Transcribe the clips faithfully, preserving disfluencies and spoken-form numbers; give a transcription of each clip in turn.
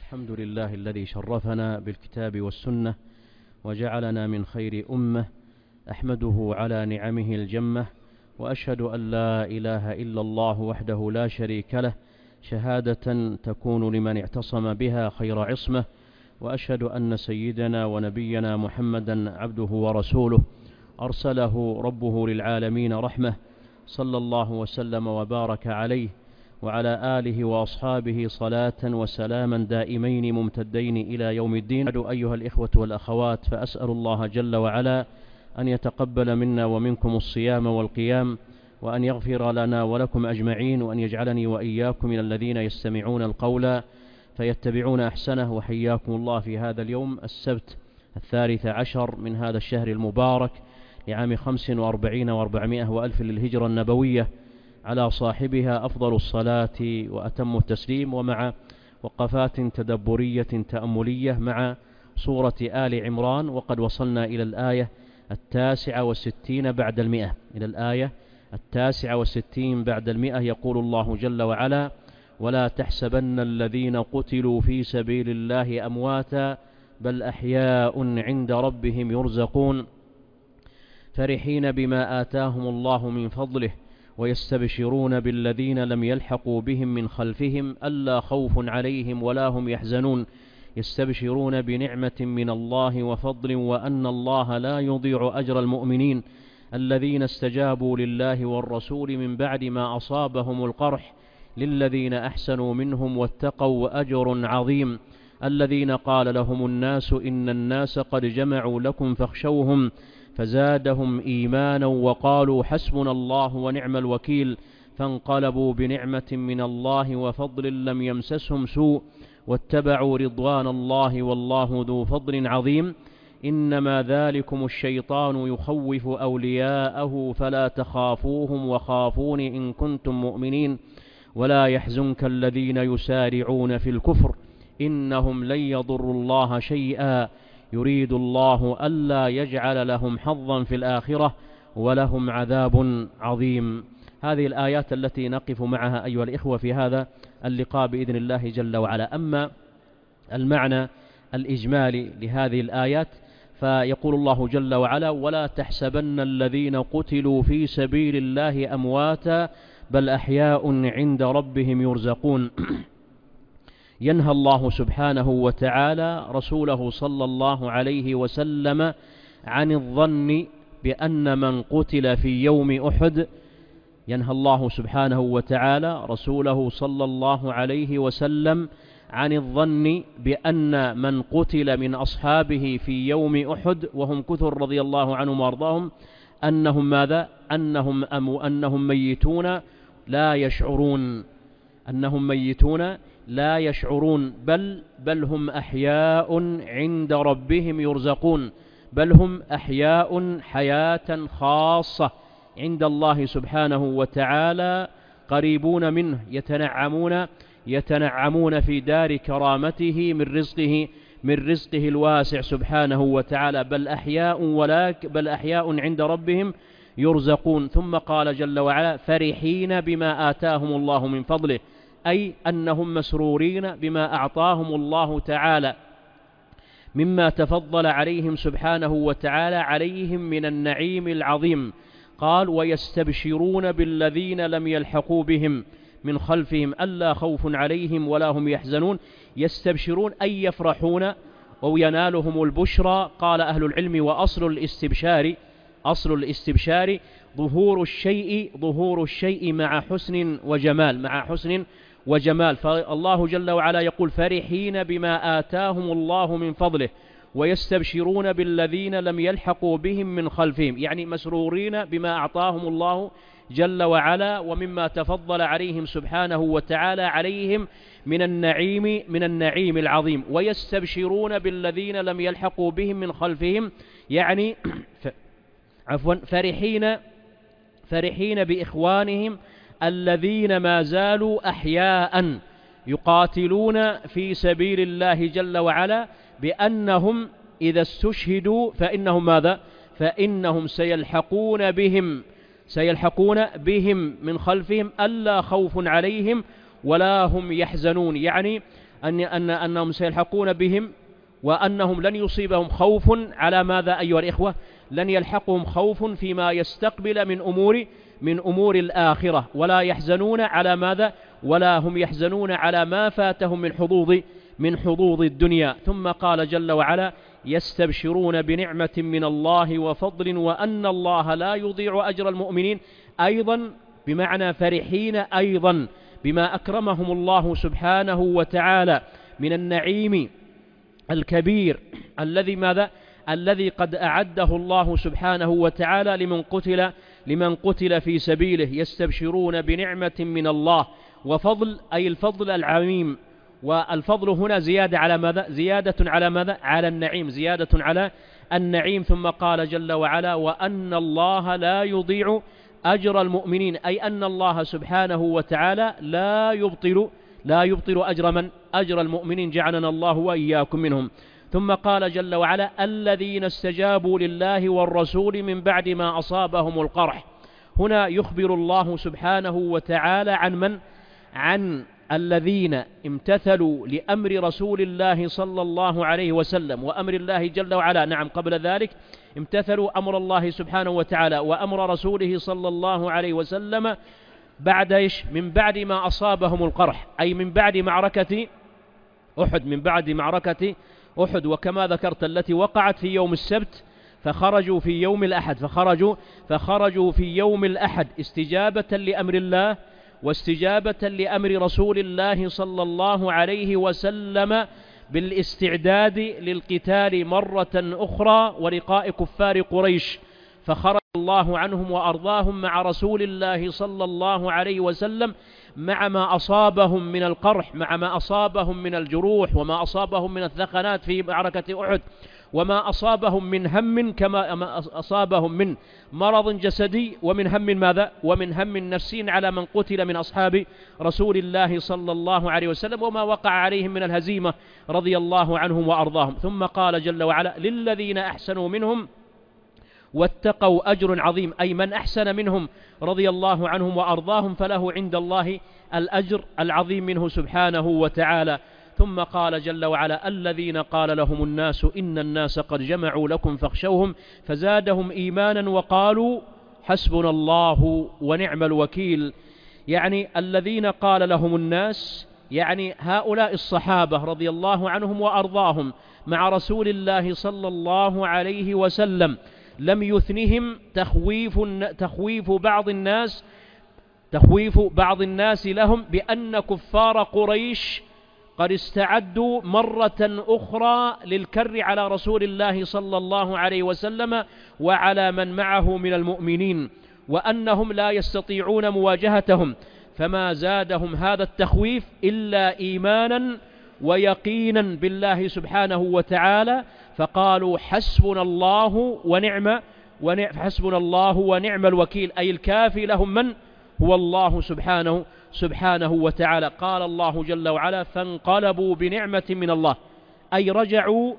الحمد لله الذي شرفنا بالكتاب والسنة وجعلنا من خير أمة، أحمده على نعمه الجمة، وأشهد أن لا إله إلا الله وحده لا شريك له شهادة تكون لمن اعتصم بها خير عصمة، وأشهد أن سيدنا ونبينا محمدا عبده ورسوله أرسله ربه للعالمين رحمة، صلى الله وسلم وبارك عليه وعلى آله وأصحابه صلاة وسلاما دائمين ممتدين إلى يوم الدين. أيها الإخوة والأخوات، فأسأل الله جل وعلا أن يتقبل منا ومنكم الصيام والقيام، وأن يغفر لنا ولكم أجمعين، وأن يجعلني وإياكم من الذين يستمعون القول فيتبعون أحسنه. وحياكم الله في هذا اليوم السبت الثالث عشر من هذا الشهر المبارك لعام خمس وأربعين وأربعمائة وألف للهجرة النبوية، على صاحبها أفضل الصلاة وأتم التسليم، ومع وقفات تدبرية تأملية مع سورة آل عمران، وقد وصلنا إلى الآية التاسعة والستين بعد المئة إلى الآية التاسعة والستين بعد المئة. يقول الله جل وعلا: ولا تحسبن الذين قتلوا في سبيل الله أمواتا بل أحياء عند ربهم يرزقون فرحين بما آتاهم الله من فضله ويستبشرون بالذين لم يلحقوا بهم من خلفهم ألا خوف عليهم ولا هم يحزنون يستبشرون بنعمة من الله وفضل وأن الله لا يضيع أجر المؤمنين الذين استجابوا لله والرسول من بعد ما أصابهم القرح للذين أحسنوا منهم واتقوا أجر عظيم الذين قال لهم الناس إن الناس قد جمعوا لكم فاخشوهم فزادهم إيمانا وقالوا حسبنا الله ونعم الوكيل فانقلبوا بنعمة من الله وفضل لم يمسسهم سوء واتبعوا رضوان الله والله ذو فضل عظيم إنما ذلكم الشيطان يخوف أولياءه فلا تخافوهم وخافون إن كنتم مؤمنين ولا يحزنك الذين يسارعون في الكفر إنهم لن يضروا الله شيئا يريد الله ألا يجعل لهم حظا في الآخرة ولهم عذاب عظيم. هذه الآيات التي نقف معها أيها الإخوة في هذا اللقاء بإذن الله جل وعلا. أما المعنى الإجمالي لهذه الآيات فيقول الله جل وعلا: ولا تحسبن الذين قتلوا في سبيل الله أمواتا بل أحياء عند ربهم يرزقون. ينهى الله سبحانه وتعالى رسوله صلى الله عليه وسلم عن الظن بأن من قتل في يوم أحد ينهى الله سبحانه وتعالى رسوله صلى الله عليه وسلم عن الظن بأن من قتل من أصحابه في يوم أحد وهم كثر رضي الله عنهم وارضاهم أنهم ماذا؟ أنهم أم أنهم ميتون لا يشعرون أنهم ميتون لا يشعرون بل بل هم أحياء عند ربهم يرزقون بل هم أحياء حياة خاصة عند الله سبحانه وتعالى قريبون منه يتنعمون يتنعمون في دار كرامته من رزقه من رزقه الواسع سبحانه وتعالى بل أحياء ولك بل أحياء عند ربهم يرزقون. ثم قال جل وعلا: فرحين بما آتاهم الله من فضله، أي أنهم مسرورين بما أعطاهم الله تعالى مما تفضل عليهم سبحانه وتعالى عليهم من النعيم العظيم. قال: ويستبشرون بالذين لم يلحقوا بهم من خلفهم ألا خوف عليهم ولا هم يحزنون. يستبشرون أي يفرحون وينالهم البشرى. قال أهل العلم: وأصل الاستبشار أصل الاستبشار ظهور الشيء ظهور الشيء مع حسن وجمال مع حسن وجمال. فالله جل وعلا يقول: فرحين بما آتاهم الله من فضله ويستبشرون بالذين لم يلحقوا بهم من خلفهم، يعني مسرورين بما أعطاهم الله جل وعلا ومما تفضل عليهم سبحانه وتعالى عليهم من النعيم من النعيم العظيم. ويستبشرون بالذين لم يلحقوا بهم من خلفهم، يعني عفوا فرحين فرحين بإخوانهم الذين ما زالوا أحياء يقاتلون في سبيل الله جل وعلا، بأنهم إذا استشهدوا فإنهم ماذا؟ فإنهم سيلحقون بهم سيلحقون بهم من خلفهم ألا خوف عليهم ولا هم يحزنون. يعني أن أن أنهم سيلحقون بهم وأنهم لن يصيبهم خوف على ماذا أيها الإخوة؟ لن يلحقهم خوف فيما يستقبل من أمور من أمور الآخرة، ولا يحزنون على ماذا؟ ولا هم يحزنون على ما فاتهم من حظوظ من حظوظ الدنيا. ثم قال جل وعلا: يستبشرون بنعمة من الله وفضل وأن الله لا يضيع أجر المؤمنين، أيضا بمعنى فرحين أيضا بما أكرمهم الله سبحانه وتعالى من النعيم الكبير الذي ماذا؟ الذي قد أعده الله سبحانه وتعالى لمن قتل لمن قتل في سبيله. يستبشرون بنعمة من الله وفضل، أي الفضل العميم، والفضل هنا زيادة على ماذا؟ زيادة على ماذا؟ على النعيم، زيادة على النعيم. ثم قال جل وعلا: وأن الله لا يضيع أجر المؤمنين، أي أن الله سبحانه وتعالى لا يبطل لا يبطل أجر من؟ أجر المؤمنين، جعلنا الله وإياكم منهم. ثم قال جل وعلا: الذين استجابوا لله والرسول من بعد ما أصابهم القرح. هنا يخبر الله سبحانه وتعالى عن من؟ عن الذين امتثلوا لأمر رسول الله صلى الله عليه وسلم وأمر الله جل وعلا. نعم، قبل ذلك امتثلوا أمر الله سبحانه وتعالى وأمر رسوله صلى الله عليه وسلم بعد إيش؟ من بعد ما أصابهم القرح، أي من بعد معركة أحد، من بعد معركة أحد، وكما ذكرت التي وقعت في يوم السبت، فخرجوا في يوم الأحد فخرجوا فخرجوا في يوم الأحد استجابة لأمر الله واستجابة لأمر رسول الله صلى الله عليه وسلم بالاستعداد للقتال مرة أخرى ولقاء كفار قريش. فخرج الله عنهم وأرضاهم مع رسول الله صلى الله عليه وسلم مع ما أصابهم من القرح، مع ما أصابهم من الجروح، وما أصابهم من الثخنات في معركة أحد، وما أصابهم من هم كما أصابهم من مرض جسدي ومن هم ماذا؟ ومن هم نفسي على من قتل من أصحاب رسول الله صلى الله عليه وسلم، وما وقع عليهم من الهزيمة رضي الله عنهم وأرضاهم. ثم قال جل وعلا: للذين أحسنوا منهم واتقوا أجر عظيم، أي من أحسن منهم رضي الله عنهم وأرضاهم فله عند الله الأجر العظيم منه سبحانه وتعالى. ثم قال جل وعلا: الذين قال لهم الناس إن الناس قد جمعوا لكم فاخشوهم فزادهم إيمانا وقالوا حسبنا الله ونعم الوكيل. يعني الذين قال لهم الناس، يعني هؤلاء الصحابة رضي الله عنهم وأرضاهم مع رسول الله صلى الله عليه وسلم، لم يثنهم تخويف تخويف بعض الناس تخويف بعض الناس لهم بأن كفار قريش قد استعدوا مرة أخرى للكر على رسول الله صلى الله عليه وسلم وعلى من معه من المؤمنين، وأنهم لا يستطيعون مواجهتهم، فما زادهم هذا التخويف إلا إيمانا ويقينا بالله سبحانه وتعالى، فقالوا حسبنا الله ونعم ونعم حسبنا الله ونعم الوكيل، أي الكافي لهم من هو الله سبحانه سبحانه وتعالى. قال الله جل وعلا: فانقلبوا بنعمة من الله، أي رجعوا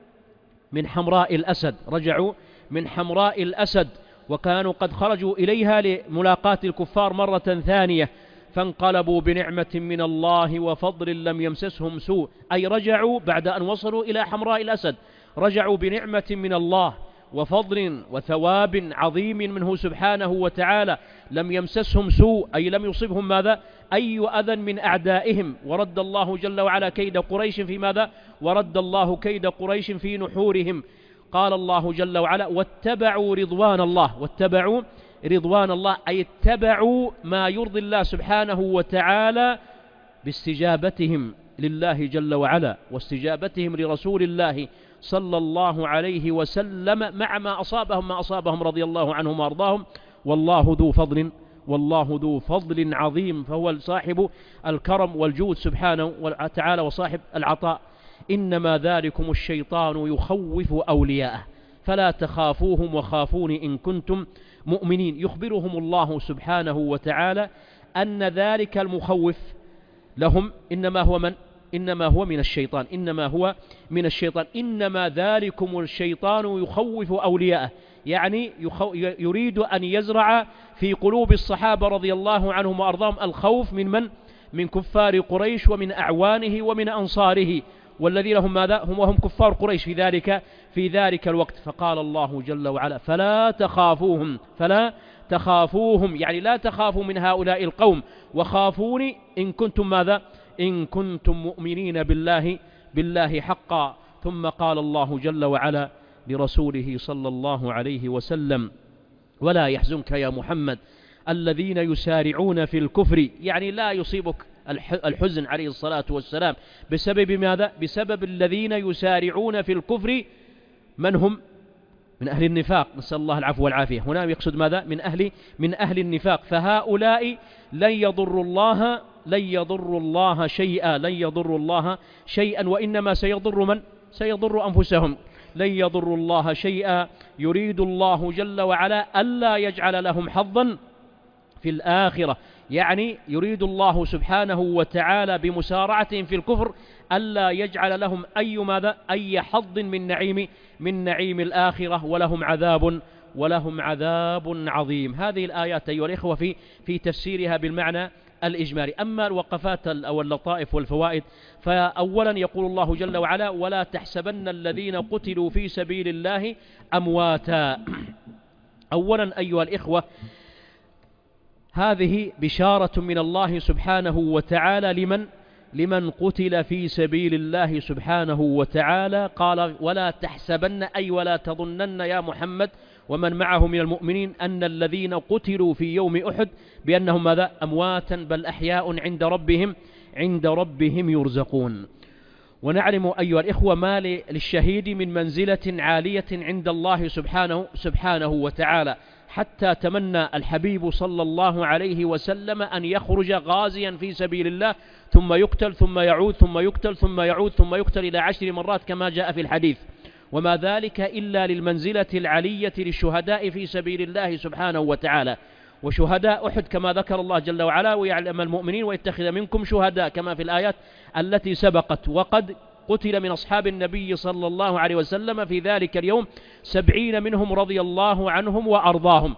من حمراء الأسد رجعوا من حمراء الأسد وكانوا قد خرجوا إليها لملاقاة الكفار مرة ثانية. فانقلبوا بنعمة من الله وفضل لم يمسسهم سوء، أي رجعوا بعد أن وصلوا إلى حمراء الأسد، رجعوا بنعمة من الله وفضل وثواب عظيم منه سبحانه وتعالى، لم يمسسهم سوء، أي لم يصبهم ماذا؟ أي أذى من أعدائهم، ورد الله جل وعلا كيد قريش في ماذا؟ ورد الله كيد قريش في نحورهم. قال الله جل وعلا: واتبعوا رضوان الله واتبعوا رضوان الله، أي اتبعوا ما يرضي الله سبحانه وتعالى باستجابتهم لله جل وعلا واستجابتهم لرسول الله صلى الله عليه وسلم مع ما أصابهم ما أصابهم رضي الله عنهم وأرضاهم. والله ذو فضل والله ذو فضل عظيم، فهو صاحب الكرم والجود سبحانه وتعالى وصاحب العطاء. إنما ذلكم الشيطان يخوف أولياءه فلا تخافوهم وخافوني إن كنتم مؤمنين. يخبرهم الله سبحانه وتعالى أن ذلك المخوف لهم إنما هو من؟ إنما هو من الشيطان إنما هو من الشيطان إنما ذلكم الشيطان يخوف أولياءه، يعني يريد أن يزرع في قلوب الصحابة رضي الله عنهم وأرضاهم الخوف من من؟ من كفار قريش ومن أعوانه ومن أنصاره، والذين هم ماذا؟ هم وهم كفار قريش في ذلك في ذلك الوقت. فقال الله جل وعلا: فلا تخافوهم فلا تخافوهم، يعني لا تخافوا من هؤلاء القوم، وخافوني إن كنتم ماذا؟ إن كنتم مؤمنين بالله بالله حقا. ثم قال الله جل وعلا لرسوله صلى الله عليه وسلم: ولا يحزنك يا محمد الذين يسارعون في الكفر، يعني لا يصيبك الحزن عليه الصلاة والسلام بسبب ماذا؟ بسبب الذين يسارعون في الكفر. من هم؟ من أهل النفاق، نسأل الله العفو والعافية. هنا يقصد ماذا؟ من أهل من أهل النفاق. فهؤلاء لن يضروا الله لن يضروا الله شيئا لن يضروا الله شيئا وإنما سيضر من؟ سيضر أنفسهم. لن يضروا الله شيئا، يريد الله جل وعلا ألا يجعل لهم حظا في الآخرة، يعني يريد الله سبحانه وتعالى بمسارعتهم في الكفر ألا يجعل لهم أي ماذا؟ أي حظ من نعيم من نعيم الآخرة، ولهم عذاب ولهم عذاب عظيم. هذه الآيات أيها الإخوة في في تفسيرها بالمعنى الإجمالي. أما الوقفات أو اللطائف والفوائد، فأولا يقول الله جل وعلا: ولا تحسبن الذين قتلوا في سبيل الله أمواتا. أولا أيها الإخوة، هذه بشارة من الله سبحانه وتعالى لمن لمن قتل في سبيل الله سبحانه وتعالى. قال: ولا تحسبن، أي ولا تظنن يا محمد ومن معه من المؤمنين أن الذين قتلوا في يوم أحد بأنهم ماذا؟ أمواتا، بل أحياء عند ربهم عند ربهم يرزقون. ونعلم أيها الإخوة ما للشهيد من منزلة عالية عند الله سبحانه سبحانه وتعالى، حتى تمنى الحبيب صلى الله عليه وسلم أن يخرج غازيا في سبيل الله ثم يقتل ثم يعود ثم يقتل ثم يعود ثم يقتل إلى عشر مرات كما جاء في الحديث. وما ذلك إلا للمنزلة العلية للشهداء في سبيل الله سبحانه وتعالى. وشهداء أحد كما ذكر الله جل وعلا: ويعلم المؤمنين ويتخذ منكم شهداء، كما في الآيات التي سبقت. وقد قتل من أصحاب النبي صلى الله عليه وسلم في ذلك اليوم سبعين منهم رضي الله عنهم وأرضاهم.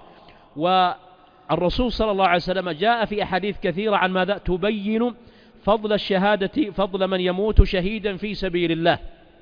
والرسول صلى الله عليه وسلم جاء في أحاديث كثيرة عن ماذا؟ تبين فضل الشهادة، فضل من يموت شهيدا في سبيل الله،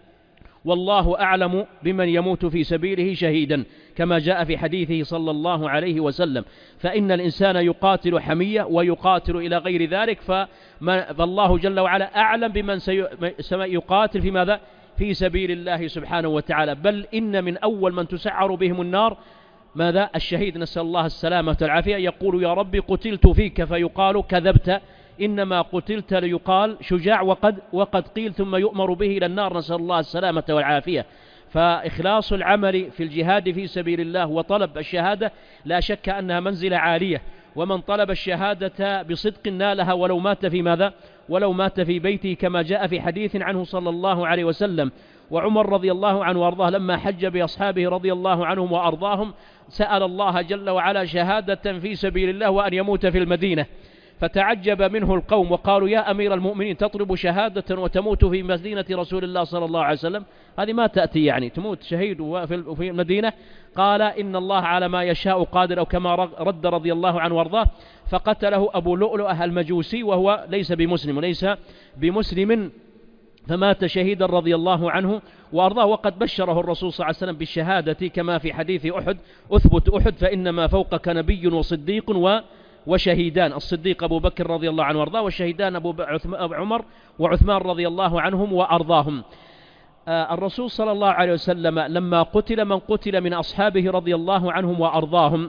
والله أعلم بمن يموت في سبيله شهيدا، كما جاء في حديثه صلى الله عليه وسلم. فإن الإنسان يقاتل حمية ويقاتل إلى غير ذلك، فالله جل وعلا أعلم بمن سيقاتل في ماذا؟ في سبيل الله سبحانه وتعالى. بل إن من أول من تسعر بهم النار ماذا؟ الشهيد، نسأل الله السلامة والعافية. يقول: يا ربي قتلت فيك، فيقال: كذبت، إنما قتلت ليقال شجاع وقد وقد قيل، ثم يؤمر به إلى النار، نسأل الله السلامة والعافية. فإخلاص العمل في الجهاد في سبيل الله وطلب الشهادة لا شك أنها منزلة عالية، ومن طلب الشهادة بصدق نالها ولو مات في ماذا؟ ولو مات في بيته، كما جاء في حديث عنه صلى الله عليه وسلم. وعمر رضي الله عنه وأرضاه لما حج بأصحابه رضي الله عنهم وأرضاهم سأل الله جل وعلا شهادة في سبيل الله وأن يموت في المدينة، فتعجب منه القوم وقالوا: يا أمير المؤمنين تطلب شهادة وتموت في مدينة رسول الله صلى الله عليه وسلم؟ هذه ما تأتي، يعني تموت شهيد في المدينة. قال: إن الله على ما يشاء قادر، أو كما رد رضي الله عنه وارضاه. فقتله أبو لؤلؤة المجوسي وهو ليس بمسلم وليس بمسلم، فمات شهيدا رضي الله عنه وأرضاه. وقد بشره الرسول صلى الله عليه وسلم بالشهادة كما في حديث أحد: أثبت أحد فإنما فوقك نبي وصديق و وشهيدان. الصديق أبو بكر رضي الله عنه وارضاه، والشهيدان أبو عمر وعثمان رضي الله عنهم وأرضاهم. آه الرسول صلى الله عليه وسلم لما قتل من قتل من أصحابه رضي الله عنهم وأرضاهم،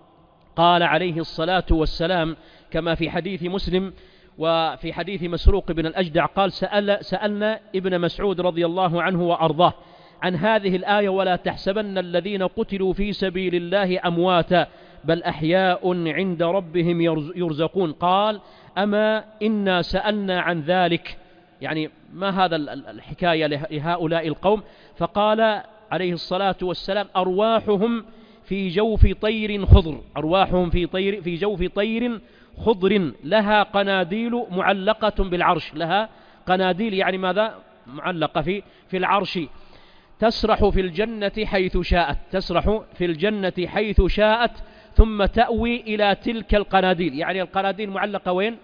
قال عليه الصلاة والسلام كما في حديث مسلم وفي حديث مسروق بن الأجدع قال: سأل سألنا ابن مسعود رضي الله عنه وأرضاه عن هذه الآية: ولا تحسبن الذين قتلوا في سبيل الله أمواتا بل أحياء عند ربهم يرزقون. قال: أما إنا سألنا عن ذلك، يعني ما هذا الحكاية لهؤلاء القوم؟ فقال عليه الصلاة والسلام: أرواحهم في جوف طير خضر أرواحهم في طير في جوف طير خضر لها قناديل معلقة بالعرش. لها قناديل يعني ماذا؟ معلقة في في العرش، تسرح في الجنة حيث شاءت تسرح في الجنة حيث شاءت ثم تأوي إلى تلك القناديل. يعني القناديل معلقة وين؟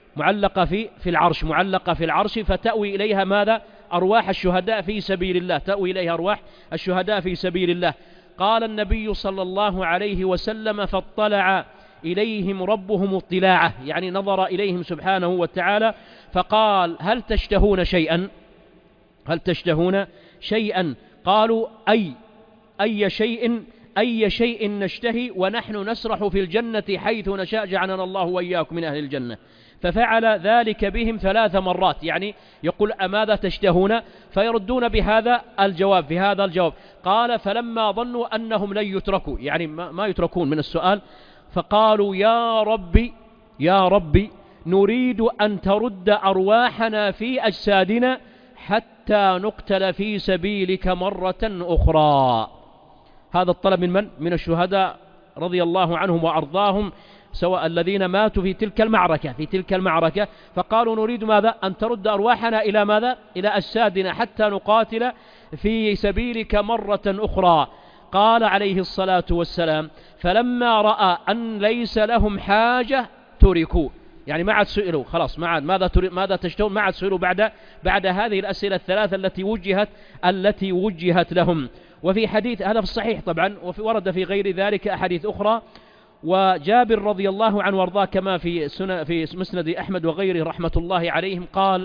معلقة في في العرش، معلقة في العرش، فتأوي إليها ماذا؟ أرواح الشهداء في سبيل الله، تأوي إليها أرواح الشهداء في سبيل الله. قال النبي صلى الله عليه وسلم: فاطلع إليهم ربهم اطلاعه، يعني نظر إليهم سبحانه وتعالى فقال: هل تشتهون شيئا؟ هل تشتهون شيئا؟ قالوا: أي أي شيء أي شيء نشتهي ونحن نسرح في الجنة حيث نشاء جعلنا الله وإياكم من أهل الجنة. ففعل ذلك بهم ثلاث مرات، يعني يقول: أماذا تشتهون؟ فيردون بهذا الجواب في هذا الجواب. قال: فلما ظنوا أنهم لن يتركوا، يعني ما يتركون من السؤال، فقالوا: يا ربي يا ربي نريد أن ترد أرواحنا في أجسادنا حتى نقتل في سبيلك مرة أخرى. هذا الطلب من من؟ من الشهداء رضي الله عنهم وأرضاهم، سواء الذين ماتوا في تلك المعركة في تلك المعركة فقالوا: نريد ماذا؟ أن ترد أرواحنا إلى ماذا؟ إلى أجسادنا حتى نقاتل في سبيلك مرة أخرى. قال عليه الصلاة والسلام: فلما رأى أن ليس لهم حاجة تركوا، يعني ما عاد سئلوا، خلاص ما عاد ماذا تريد ماذا تشتهون، ما عاد سئلوا بعد بعد هذه الأسئلة الثلاثة التي وجهت التي وجهت لهم. وفي حديث هذا في الصحيح طبعا، وفي ورد في غير ذلك أحاديث أخرى. وجابر رضي الله عنه وارضاه كما في سنة في مسند أحمد وغيره رحمة الله عليهم قال: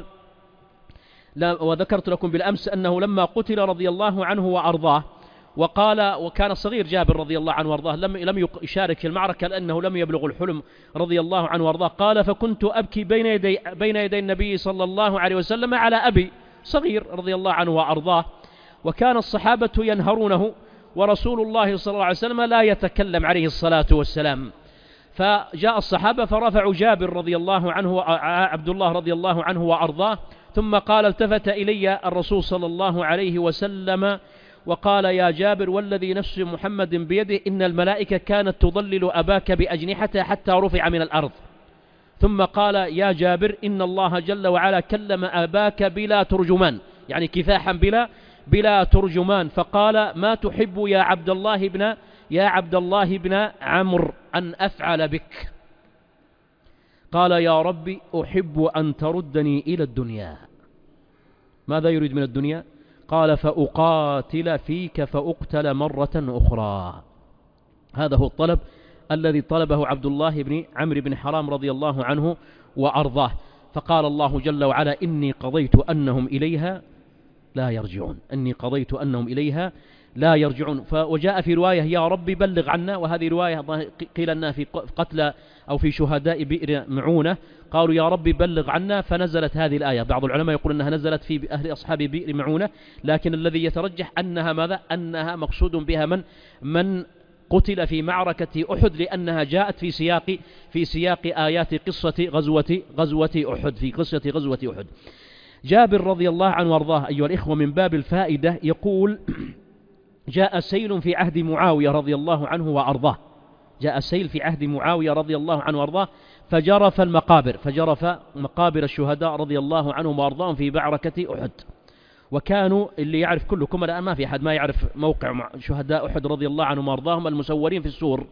لا وذكرت لكم بالأمس أنه لما قتل رضي الله عنه وأرضاه، وقال وكان صغير جابر رضي الله عنه وارضاه، لم لم يشارك في المعركة لأنه لم يبلغ الحلم رضي الله عنه وارضاه. قال: فكنت أبكي بين يدي بين يدي النبي صلى الله عليه وسلم على أبي، صغير رضي الله عنه وأرضاه، وكان الصحابة ينهرونه ورسول الله صلى الله عليه وسلم لا يتكلم عليه الصلاة والسلام. فجاء الصحابة فرفعوا جابر رضي الله عنه عبد الله رضي الله عنه وأرضاه، ثم قال: التفت إلي الرسول صلى الله عليه وسلم وقال: يا جابر والذي نفس محمد بيده إن الملائكة كانت تضلل أباك بأجنحتها حتى رفع من الأرض. ثم قال: يا جابر إن الله جل وعلا كلم أباك بلا ترجمان، يعني كفاحا بلا بلا ترجمان. فقال: ما تحب يا عبد الله بن يا عبد الله بن عمرو أن أفعل بك؟ قال: يا ربي أحب أن تردني إلى الدنيا. ماذا يريد من الدنيا؟ قال: فأقاتل فيك فأقتل مرة أخرى. هذا هو الطلب الذي طلبه عبد الله بن عمرو بن حرام رضي الله عنه وأرضاه. فقال الله جل وعلا: إني قضيت أنهم إليها لا يرجعون، إني قضيت أنهم إليها لا يرجعون. وجاء في رواية: يا ربي بلغ عنا، وهذه رواية قيل أنها في قتلى أو في شهداء بئر معونة، قالوا: يا ربي بلغ عنا، فنزلت هذه الآية. بعض العلماء يقول أنها نزلت في أهل أصحاب بئر معونة، لكن الذي يترجح أنها ماذا؟ أنها مقصود بها من من قتل في معركة أحد، لأنها جاءت في سياق في سياق آيات قصة غزوة غزوة أحد في قصة غزوة أحد. جابر رضي الله عنه وارضاه أيها الإخوة من باب الفائدة يقول: جاء سيل في عهد معاوية رضي الله عنه وأرضاه، جاء سيل في عهد معاوية رضي الله عنه وأرضاه فجرف المقابر فجرف مقابر الشهداء رضي الله عنهم وأرضاهم في معركة أحد. وكانوا اللي يعرف كلكم الآن، ما في أحد ما يعرف موقع شهداء أحد رضي الله عنهم وأرضاهم المسورين في السور.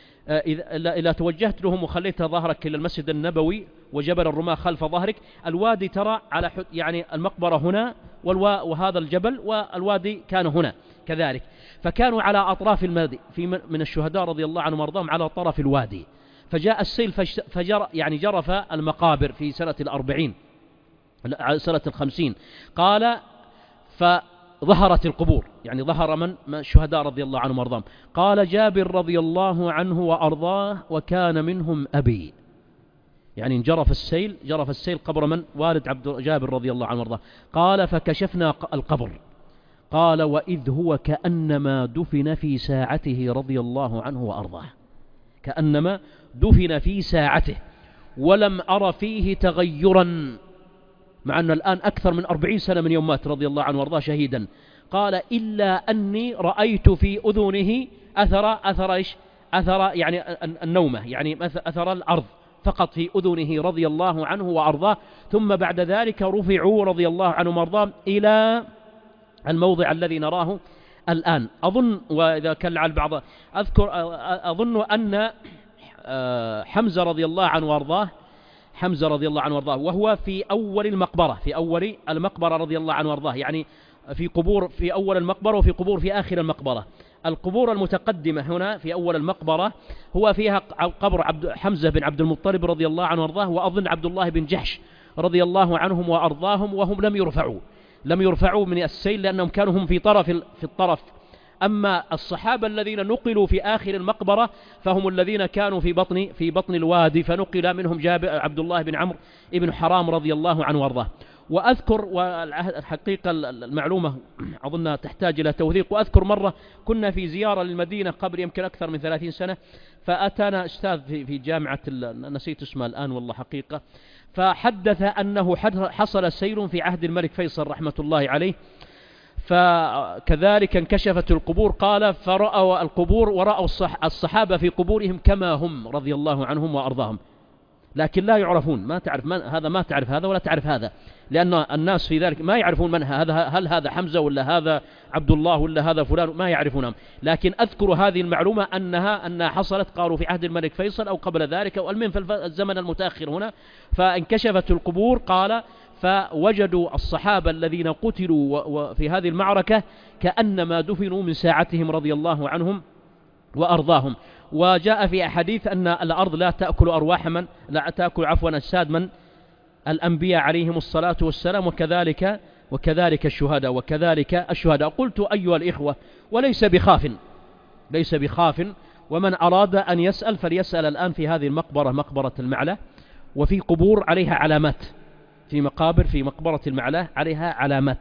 إذا توجهت لهم وخليت ظهرك إلى المسجد النبوي وجبل الرماة خلف ظهرك، الوادي ترى على يعني المقبرة هنا وهذا الجبل، والوادي كان هنا كذلك. فكانوا على أطراف المادي في من الشهداء رضي الله عنهم وارضاهم على طرف الوادي. فجاء السيل فجر يعني جرف المقابر في سنة الأربعين سنة الخمسين. قال: فظهرت القبور، يعني ظهر من الشهداء رضي الله عنهم وارضاهم. قال جابر رضي الله عنه وأرضاه: وكان منهم أبي، يعني جرف السيل جرف السيل قبر من؟ والد عبد جابر رضي الله عنه وارضاه. قال: فكشفنا القبر. قال: وإذ هو كأنما دفن في ساعته رضي الله عنه وأرضاه، كأنما دفن في ساعته، ولم أر فيه تغيرا، مع أن الآن أكثر من أربعين سنة من يوم مات رضي الله عنه وارضاه شهيدا. قال: إلا أني رأيت في أذنه أثر أثر إيش؟ أثر يعني النومة، يعني أثر الأرض فقط في أذنه رضي الله عنه وأرضاه. ثم بعد ذلك رفعوا رضي الله عنه وارضاه إلى الموضع الذي نراه الآن. أظن وإذا كان على البعض أذكر أظن أن حمزة رضي الله عنه وارضاه حمزة رضي الله عنه وارضاه، وهو في أول المقبرة في أول المقبرة رضي الله عنه وارضاه، يعني في قبور في أول المقبرة وفي قبور في آخر المقبرة. القبور المتقدمة هنا في أول المقبرة هو فيها قبر عبد حمزة بن عبد المطلب رضي الله عنه وارضاه، وأظن عبد الله بن جحش رضي الله عنهم وأرضاهم، وهم لم يرفعوا لم يرفعوا من السيل لأنهم كانوا هم في طرف في الطرف. أما الصحابة الذين نقلوا في آخر المقبرة فهم الذين كانوا في بطن في بطن الوادي، فنقل منهم جابر عبد الله بن عمرو بن حرام رضي الله عنه وارضاه. وأذكر، والحقيقة المعلومة أظنها تحتاج إلى توثيق، وأذكر مرة كنا في زيارة للمدينة قبل يمكن أكثر من ثلاثين سنة، فأتانا أستاذ في جامعة نسيت اسمه الآن والله حقيقة، فحدث أنه حصل سيل في عهد الملك فيصل رحمة الله عليه، فكذلك انكشفت القبور، قال فرأوا القبور ورأوا الصحابة في قبورهم كما هم رضي الله عنهم وأرضاهم، لكن لا يعرفون، ما تعرف من هذا، ما تعرف هذا ولا تعرف هذا، لأن الناس في ذلك ما يعرفون من هذا، هل هذا حمزة ولا هذا عبد الله ولا هذا فلان، ما يعرفونهم. لكن أذكر هذه المعلومة أنها أنها حصلت قالوا في عهد الملك فيصل أو قبل ذلك، أو المهم في الزمن المتأخر هنا، فانكشفت القبور قال فوجدوا الصحابة الذين قتلوا في هذه المعركة كأنما دفنوا من ساعتهم رضي الله عنهم وأرضاهم. وجاء في أحاديث أن الأرض لا تأكل أرواح من لا تأكل عفوا أجساد من الأنبياء عليهم الصلاة والسلام، وكذلك وكذلك الشهداء وكذلك الشهداء. قلت أيها الإخوة وليس بخاف ليس بخاف ومن أراد أن يسأل فليسأل الآن في هذه المقبرة مقبرة المعلى، وفي قبور عليها علامات، في مقابر في مقبرة المعلى عليها علامات،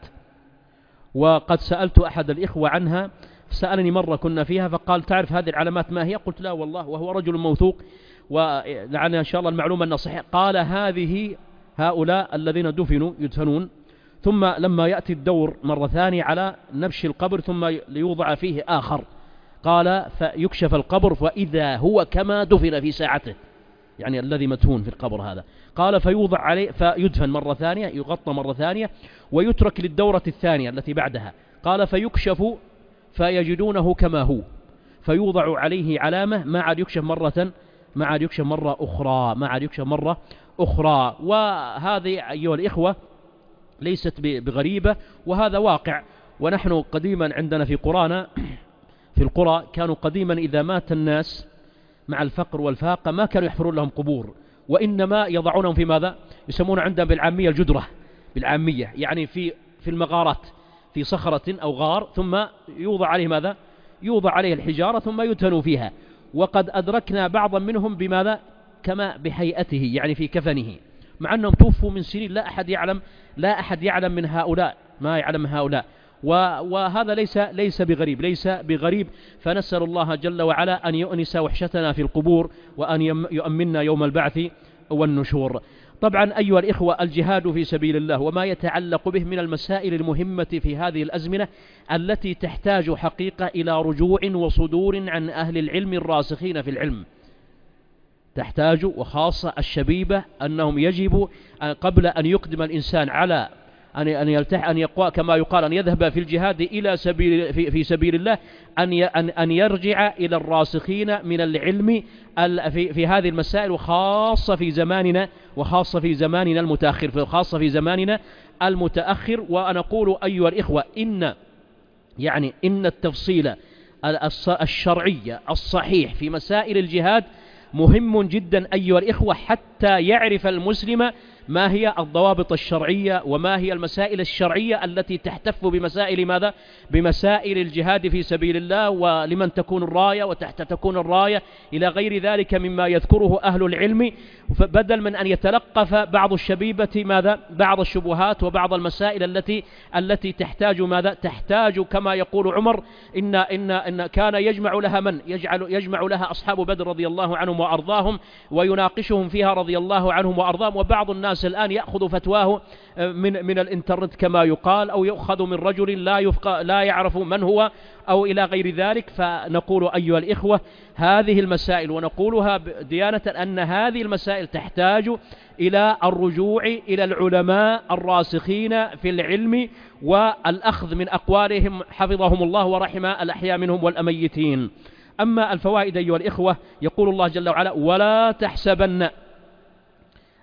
وقد سألت أحد الإخوة عنها، سألني مرة كنا فيها فقال تعرف هذه العلامات ما هي؟ قلت لا والله، وهو رجل موثوق ولعلنا إن شاء الله المعلومة أنها صحيحة. قال هذه هؤلاء الذين دفنوا يدفنون، ثم لما يأتي الدور مرة ثانية على نبش القبر ثم ليوضع فيه آخر، قال فيكشف القبر فإذا هو كما دفن في ساعته، يعني الذي مدفون في القبر هذا، قال فيوضع عليه فيدفن مرة ثانية، يغطى مرة ثانية ويترك للدورة الثانية التي بعدها، قال فيكشف فيجدونه كما هو، فيوضع عليه علامة ما عاد يكشف مرة ما عاد يكشف مرة أخرى ما عاد يكشف مرة أخرى. وهذه أيها الإخوة ليست بغريبة، وهذا واقع. ونحن قديما عندنا في قرانا في القرى كانوا قديما إذا مات الناس مع الفقر والفاقة ما كانوا يحفرون لهم قبور، وإنما يضعونهم في ماذا يسمون عندهم بالعامية الجدرة، بالعامية يعني في في المغارات، في صخرة أو غار، ثم يوضع عليه ماذا يوضع عليه الحجارة ثم يدفنوا فيها. وقد أدركنا بعضا منهم بماذا كما بهيئته، يعني في كفنه، مع أنهم توفوا من سنين لا أحد يعلم لا أحد يعلم من هؤلاء ما يعلم من هؤلاء، وهذا ليس ليس بغريب ليس بغريب فنسأل الله جل وعلا أن يؤنس وحشتنا في القبور وأن يؤمننا يوم البعث والنشور. طبعا أيها الإخوة الجهاد في سبيل الله وما يتعلق به من المسائل المهمة في هذه الأزمنة التي تحتاج حقيقة إلى رجوع وصدور عن أهل العلم الراسخين في العلم، تحتاج وخاصة الشبيبة أنهم يجب قبل أن يقدم الإنسان على أن أن يلتح أن يقوى كما يقال أن يذهب في الجهاد إلى سبيل في, في سبيل الله أن أن أن يرجع إلى الراسخين من العلم في في هذه المسائل، وخاصة في زماننا وخاصة في زماننا المتأخر خاصة في زماننا المتأخر. ونقول أيها الإخوة إن يعني إن التفصيل الشرعي الصحيح في مسائل الجهاد مهم جدا أيها الإخوة، حتى يعرف المسلم ما هي الضوابط الشرعية وما هي المسائل الشرعية التي تحتف بمسائل ماذا بمسائل الجهاد في سبيل الله، ولمن تكون الراية وتحت تكون الراية إلى غير ذلك مما يذكره أهل العلم، بدل من أن يتلقف بعض الشبيبة ماذا بعض الشبهات وبعض المسائل التي التي تحتاج ماذا تحتاج كما يقول عمر إن إن إن كان يجمع لها من يجعل يجمع لها أصحاب بدر رضي الله عنهم وأرضاهم ويناقشهم فيها رضي الله عنهم وأرضاهم. وبعض الناس الآن يأخذ فتواه من من الإنترنت كما يقال، أو يؤخذ من رجل لا يفقه لا يعرف من هو أو إلى غير ذلك. فنقول أيها الإخوة هذه المسائل ونقولها ديانة أن هذه المسائل تحتاج إلى الرجوع إلى العلماء الراسخين في العلم والأخذ من أقوالهم حفظهم الله ورحم الأحياء منهم والأميتين. أما الفوائد أيها الإخوة يقول الله جل وعلا ولا تحسبن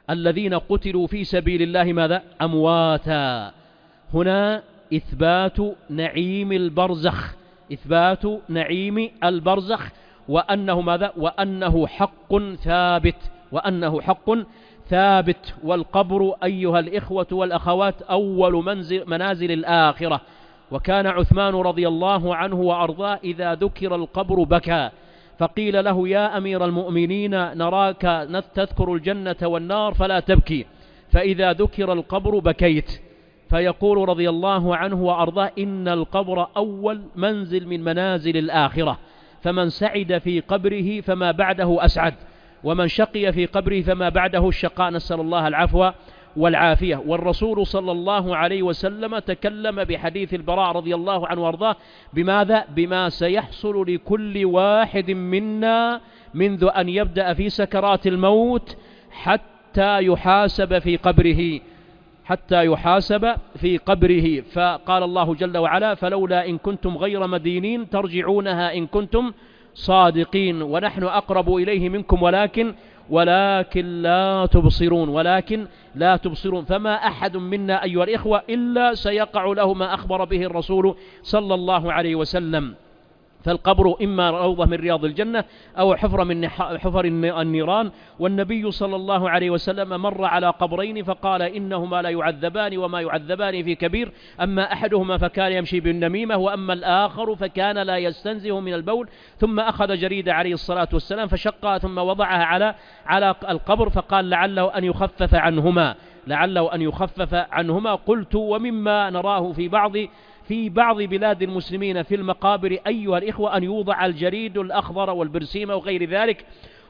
الذين قتلوا في سبيل الله ماذا؟ أمواتا. هنا إثبات نعيم البرزخ، إثبات نعيم البرزخ، وأنه ماذا؟ وأنه حق ثابت، وأنه حق ثابت. والقبر أيها الإخوة والأخوات أول منزل منازل الآخرة. وكان عثمان رضي الله عنه وأرضاه إذا ذكر القبر بكى، فقيل له يا أمير المؤمنين نراك تذكر الجنة والنار فلا تبكي، فإذا ذكر القبر بكيت. فيقول رضي الله عنه وأرضاه إن القبر أول منزل من منازل الآخرة، فمن سعد في قبره فما بعده أسعد، ومن شقي في قبره فما بعده الشقاء، نسأل الله العفو والعافية. والرسول صلى الله عليه وسلم تكلم بحديث البراء رضي الله عنه وارضاه بماذا؟ بما سيحصل لكل واحد منا منذ أن يبدأ في سكرات الموت حتى يحاسب في قبره، حتى يحاسب في قبره. فقال الله جل وعلا فلولا إن كنتم غير مدينين ترجعونها إن كنتم صادقين، ونحن أقرب إليه منكم ولكن ولكن لا تبصرون، ولكن لا تبصرون. فما أحد منا أيها الإخوة إلا سيقع له ما أخبر به الرسول صلى الله عليه وسلم. فالقبر إما روضة من رياض الجنة أو حفر من حفر النيران. والنبي صلى الله عليه وسلم مر على قبرين فقال إنهما لا يعذبان وما يعذبان في كبير، أما أحدهما فكان يمشي بالنميمة، وأما الآخر فكان لا يستنزه من البول. ثم أخذ جريدة عليه الصلاة والسلام فشقها ثم وضعها على على القبر، فقال لعله أن يخفف عنهما، لعله أن يخفف عنهما. قلت ومما نراه في بعض في بعض بلاد المسلمين في المقابر أيها الإخوة أن يوضع الجريد الأخضر والبرسيم وغير ذلك،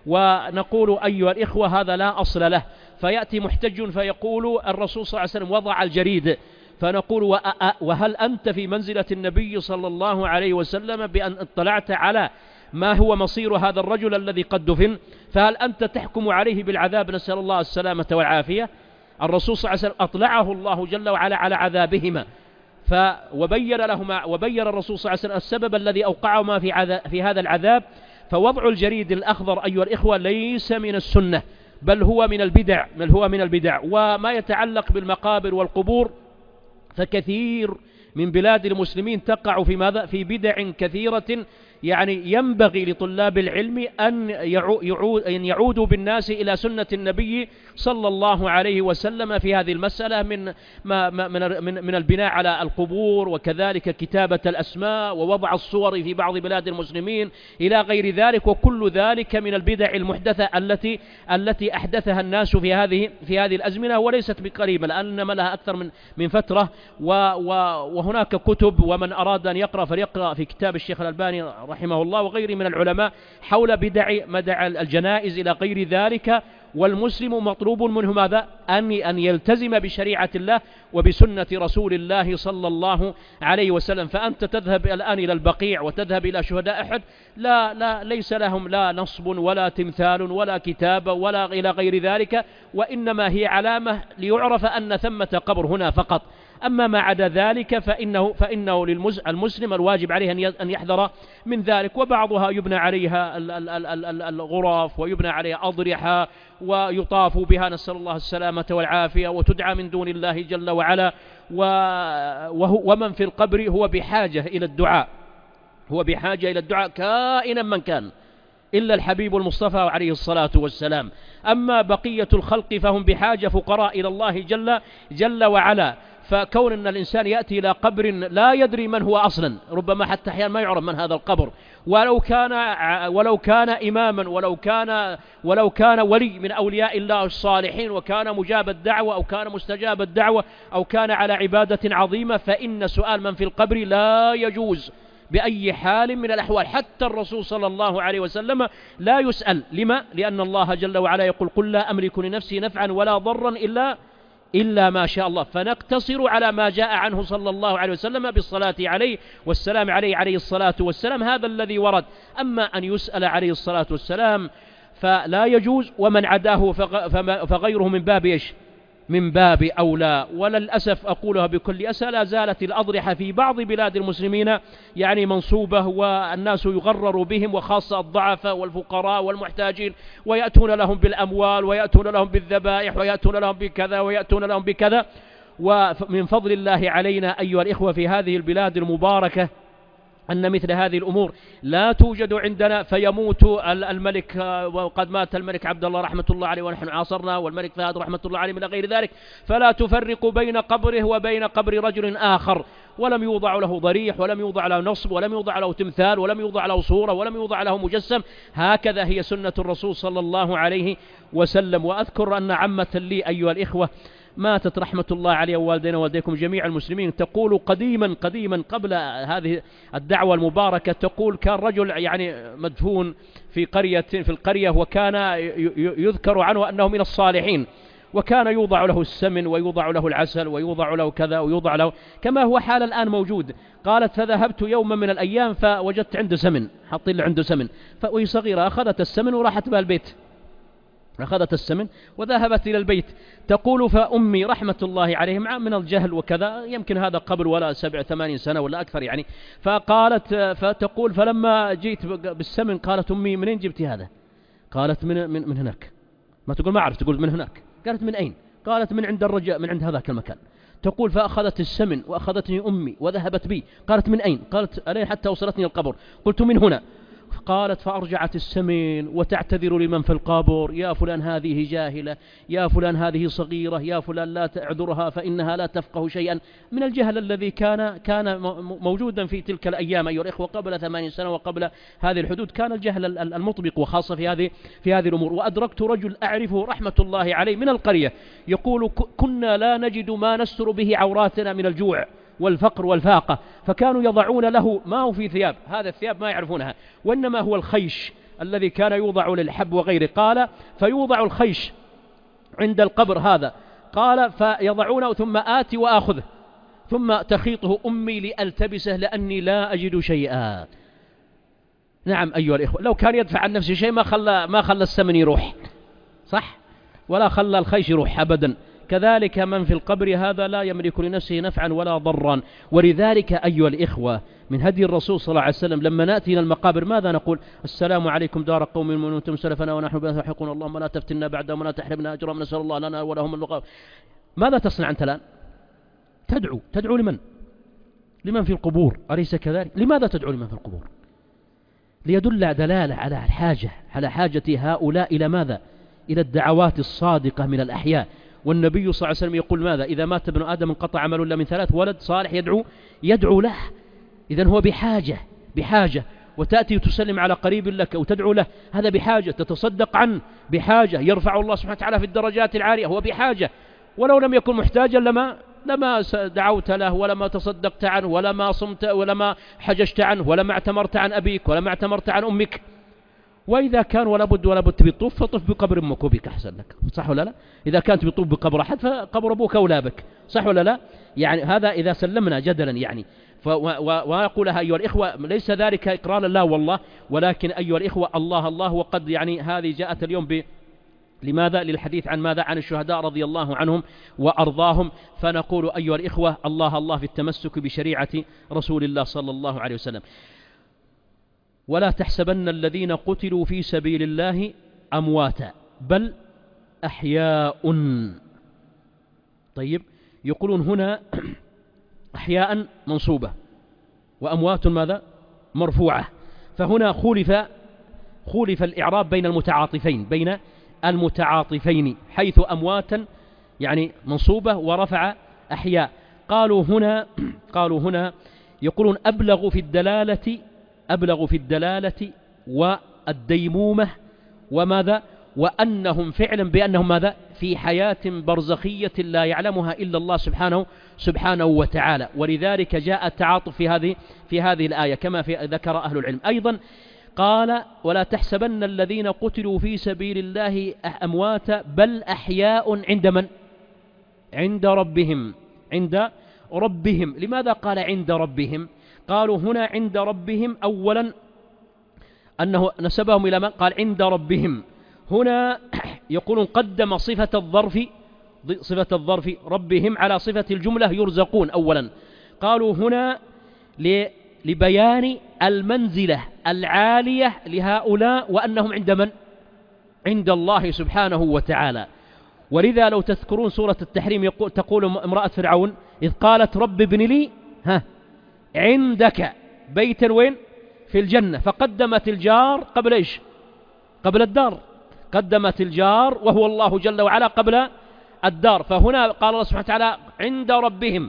ونقول أيها الإخوة هذا لا أصل له. فيأتي محتج فيقول الرسول صلى الله عليه وسلم وضع الجريد، فنقول وهل أنت في منزلة النبي صلى الله عليه وسلم بأن اطلعت على ما هو مصير هذا الرجل الذي قد دفن؟ فهل أنت تحكم عليه بالعذاب؟ نسأل الله السلامة والعافية. الرسول صلى الله عليه وسلم أطلعه الله جل وعلا على عذابهما، ف وبين لهما وبين الرسول صلى الله عليه وسلم السبب الذي أوقعهما في, في هذا العذاب. فوضع الجريد الأخضر أيها الإخوة ليس من السنة، بل هو من البدع، بل هو من البدع. وما يتعلق بالمقابر والقبور فكثير من بلاد المسلمين تقع في ماذا؟ في بدع كثيرة. يعني ينبغي لطلاب العلم أن يعودوا بالناس إلى سنة النبي صلى الله عليه وسلم في هذه المسألة من من من البناء على القبور، وكذلك كتابة الأسماء ووضع الصور في بعض بلاد المسلمين إلى غير ذلك. وكل ذلك من البدع المحدثة التي التي أحدثها الناس في هذه في هذه الأزمنة، وليست بقريبة لأنما لها أكثر من من فترة. وهناك كتب، ومن أراد أن يقرأ فليقرأ في كتاب الشيخ الألباني رحمه الله وغيره من العلماء حول بدع مدع الجنائز إلى غير ذلك. والمسلم مطلوب منه ماذا؟ أن أن يلتزم بشريعة الله وبسنة رسول الله صلى الله عليه وسلم. فأنت تذهب الآن إلى البقيع وتذهب إلى شهداء أحد، لا لا ليس لهم لا نصب ولا تمثال ولا كتاب ولا إلى غير ذلك، وإنما هي علامة ليعرف أن ثمة قبر هنا فقط. أما ما عدا ذلك فإنه فإنه للمسلم الواجب عليه أن يحذر من ذلك. وبعضها يبنى عليها الغرف ويبنى عليها أضرحة ويطاف بها، نسأل الله السلامة والعافية، وتدعى من دون الله جل وعلا. ومن في القبر هو بحاجة إلى الدعاء، هو بحاجة إلى الدعاء كائنا من كان، إلا الحبيب المصطفى عليه الصلاة والسلام. أما بقية الخلق فهم بحاجة فقراء إلى الله جل, جل وعلا. فكون أن الإنسان يأتي إلى قبر لا يدري من هو أصلا، ربما حتى أحيانا ما يعرف من هذا القبر، ولو كان ولو كان إماما ولو كان ولو كان ولي من أولياء الله الصالحين، وكان مجاب الدعوة أو كان مستجاب الدعوة أو كان على عبادة عظيمة، فإن سؤال من في القبر لا يجوز بأي حال من الأحوال. حتى الرسول صلى الله عليه وسلم لا يسأل. لما؟ لأن الله جل وعلا يقول قل لا أملك لنفسي نفعا ولا ضرا إلا إلا ما شاء الله. فنقتصر على ما جاء عنه صلى الله عليه وسلم بالصلاة عليه والسلام عليه عليه الصلاة والسلام، هذا الذي ورد. أما أن يسأل عليه الصلاة والسلام فلا يجوز، ومن عداه فغيره من باب إيش؟ من باب أولى. وللأسف أقولها بكل أسى، لا زالت الأضرحة في بعض بلاد المسلمين يعني منصوبة، والناس يغرر بهم، وخاصة الضعفاء والفقراء والمحتاجين، ويأتون لهم بالأموال، ويأتون لهم بالذبائح، ويأتون لهم بكذا، ويأتون لهم بكذا. ومن فضل الله علينا أيها الإخوة في هذه البلاد المباركة أن مثل هذه الأمور لا توجد عندنا، فيموت الملك، وقد مات الملك عبد الله رحمة الله عليه ونحن عاصرنا، والملك فهد رحمة الله عليه من غير ذلك، فلا تفرق بين قبره وبين قبر رجل آخر، ولم يوضع له ضريح، ولم يوضع له نصب، ولم يوضع له تمثال، ولم يوضع له صورة، ولم يوضع له مجسم. هكذا هي سنة الرسول صلى الله عليه وسلم. وأذكر أن عمة لي أيها الإخوة ماتت رحمة الله عليه ووالدينا ووالديكم جميع المسلمين، تقول قديما قديما قبل هذه الدعوة المباركة، تقول كان رجل يعني مدفون في قرية في القرية، وكان يذكر عنه أنه من الصالحين، وكان يوضع له السمن، ويوضع له العسل، ويوضع له كذا، ويوضع له كما هو حال الآن موجود. قالت فذهبت يوما من الأيام فوجدت عنده سمن، حاطين له عنده سمن، فوهي صغيرة أخذت السمن وراحت بها البيت، أخذت السمن وذهبت إلى البيت. تقول فأمي رحمة الله عليهم من الجهل وكذا، يمكن هذا قبل ولا سبع ثمانين سنة ولا أكثر يعني، فقالت فتقول فلما جيت بالسمن قالت أمي منين جبتي هذا؟ قالت من, من, من هناك. ما تقول ما أعرف، تقول من هناك. قالت من أين؟ قالت من عند الرجاء، من عند هذاك المكان. تقول فأخذت السمن وأخذتني أمي وذهبت بي. قالت من أين؟ قالت ألين حتى وصلتني القبر. قلت من هنا. قالت فأرجعت السمين وتعتذر لمن في القبر، يا فلان هذه جاهلة، يا فلان هذه صغيرة، يا فلان لا تعذرها فإنها لا تفقه شيئا، من الجهل الذي كان كان موجودا في تلك الأيام أيها الإخوة قبل ثمانين سنة وقبل هذه الحدود، كان الجهل المطبق، وخاصة في هذه في هذه الأمور. وأدركت رجل أعرفه رحمة الله عليه من القرية يقول كنا لا نجد ما نستر به عوراتنا من الجوع والفقر والفاقة، فكانوا يضعون له ما هو في ثياب، هذا الثياب ما يعرفونها، وإنما هو الخيش الذي كان يوضع للحب وغيره. قال فيوضع الخيش عند القبر هذا، قال فيضعونه ثم آتي وآخذه، ثم تخيطه أمي لألتبسه لأني لا أجد شيئا. نعم أيها الإخوة، لو كان يدفع عن نفسه شيء ما خلى ما خلى السمن يروح، صح، ولا خلى الخيش يروح أبدا. كذلك من في القبر هذا لا يملك لنفسه نفعا ولا ضرا. ولذلك أيها الإخوة من هدي الرسول صلى الله عليه وسلم لما نأتي إلى المقابر ماذا نقول؟ السلام عليكم دار قوم من أنتم سلفنا ونحن بنا لاحقون، اللهم لا تفتنا بعدهم ولا تحرمنا أجرهم، نسأل الله لنا ولهم اللقاء. ماذا تصنع أنت الآن؟ تدعو تدعو لمن؟ لمن في القبور، أليس كذلك؟ لماذا تدعو لمن في القبور؟ ليدل دلالة على الحاجة على حاجة هؤلاء إلى ماذا؟ إلى الدعوات الصادقة من الأحياء. والنبي صلى الله عليه وسلم يقول ماذا؟ إذا مات ابن آدم انقطع عمله إلا من ثلاث: ولد صالح يدعو يدعو له. إذن هو بحاجة بحاجة وتأتي وتسلم على قريب لك وتدعو له، هذا بحاجة. تتصدق عنه بحاجة، يرفع الله سبحانه وتعالى في الدرجات العالية، هو بحاجة. ولو لم يكن محتاجا لما لما دعوت له، ولما تصدقت عنه، ولما صمت، ولما حججت عنه، ولما اعتمرت عن أبيك، ولما اعتمرت عن أمك. وإذا كان ولا بد ولا بد بطوف فطف بقبر أمك وبك أحسن لك، صح ولا لا؟ إذا كانت بطوف بقبر أحد فقبر أبوك أولى بك، صح ولا لا؟ يعني هذا إذا سلمنا جدلا يعني. وأقولها أيها الإخوة ليس ذلك إقرارا لا والله، ولكن أيها الإخوة الله الله. وقد يعني هذه جاءت اليوم ب لماذا؟ للحديث عن ماذا؟ عن الشهداء رضي الله عنهم وأرضاهم. فنقول أيها الإخوة الله الله في التمسك بشريعة رسول الله صلى الله عليه وسلم. ولا تحسبن الذين قتلوا في سبيل الله أمواتا بل أحياء. طيب، يقولون هنا أحياء منصوبة وأموات ماذا؟ مرفوعة. فهنا خولف خولف الإعراب بين المتعاطفين بين المتعاطفين حيث أمواتا يعني منصوبة ورفع أحياء. قالوا هنا قالوا هنا يقولون أبلغ في الدلالة أبلغ في الدلالة والديمومة وماذا؟ وأنهم فعلا بأنهم ماذا؟ في حياة برزخية لا يعلمها إلا الله سبحانه سبحانه وتعالى. ولذلك جاء التعاطف في هذه في هذه الآية كما في ذكر أهل العلم. أيضا قال ولا تحسبن الذين قتلوا في سبيل الله أمواتا بل أحياء عند من؟ عند ربهم عند ربهم. لماذا قال عند ربهم؟ قالوا هنا عند ربهم أولا أنه نسبهم إلى من؟ قال عند ربهم. هنا يقولون قدم صفة الظرف صفة الظرف ربهم على صفة الجملة يرزقون أولا. قالوا هنا لبيان المنزلة العالية لهؤلاء وأنهم عند من؟ عند الله سبحانه وتعالى. ولذا لو تذكرون سورة التحريم يقول تقول امرأة فرعون إذ قالت رب ابن لي ها عندك بيتا وين؟ في الجنة، فقدمت الجار قبل إيش؟ قبل الدار، قدمت الجار وهو الله جل وعلا قبل الدار. فهنا قال الله سبحانه وتعالى عند ربهم،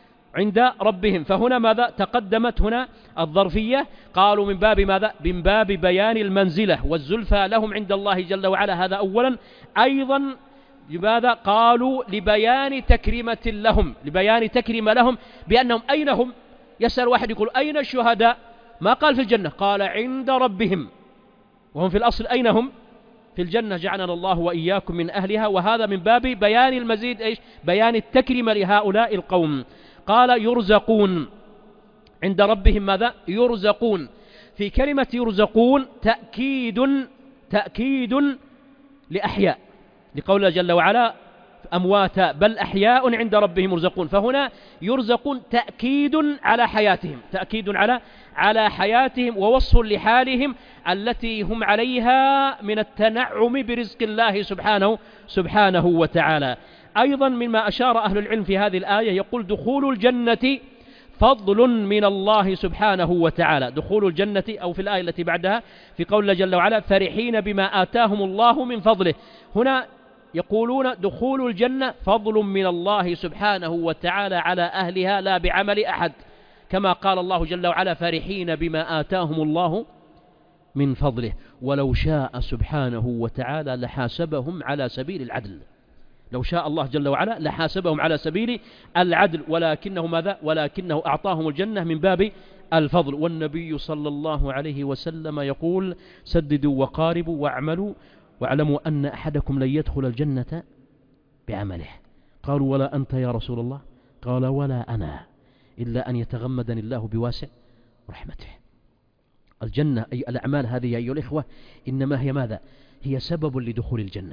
عند ربهم، فهنا ماذا؟ تقدمت هنا الظرفية. قالوا من باب ماذا؟ من باب بيان المنزلة والزلفى لهم عند الله جل وعلا، هذا أولا. أيضا لماذا؟ قالوا لبيان تكريمة لهم، لبيان تكريم لهم بأنهم أين هم؟ يسأل واحد يقول أين الشهداء؟ ما قال في الجنة، قال عند ربهم، وهم في الأصل أين هم؟ في الجنة، جعلنا الله وإياكم من أهلها. وهذا من باب بيان المزيد إيش؟ بيان التكريم لهؤلاء القوم. قال يرزقون عند ربهم ماذا؟ يرزقون. في كلمة يرزقون تأكيد تأكيد لأحياء، لقول الله جل وعلا أمواتا بل أحياء عند ربهم يرزقون. فهنا يرزقون تأكيد على حياتهم، تأكيد على على حياتهم ووصف لحالهم التي هم عليها من التنعم برزق الله سبحانه سبحانه وتعالى. أيضا مما أشار أهل العلم في هذه الآية يقول دخول الجنة فضل من الله سبحانه وتعالى. دخول الجنة، أو في الآية التي بعدها في قول الله جل وعلا فرحين بما آتاهم الله من فضله، هنا يقولون دخول الجنة فضل من الله سبحانه وتعالى على أهلها لا بعمل أحد، كما قال الله جل وعلا فرحين بما آتاهم الله من فضله ولو شاء سبحانه وتعالى لحاسبهم على سبيل العدل. لو شاء الله جل وعلا لحاسبهم على سبيل العدل، ولكنه ماذا؟ ولكنه أعطاهم الجنة من باب الفضل. والنبي صلى الله عليه وسلم يقول سددوا وقاربوا واعملوا واعلموا أن أحدكم لن يدخل الجنة بعمله. قالوا ولا أنت يا رسول الله؟ قال ولا أنا إلا أن يتغمدني الله بواسع رحمته. الجنة أي الأعمال هذه أيها الإخوة إنما هي ماذا؟ هي سبب لدخول الجنة،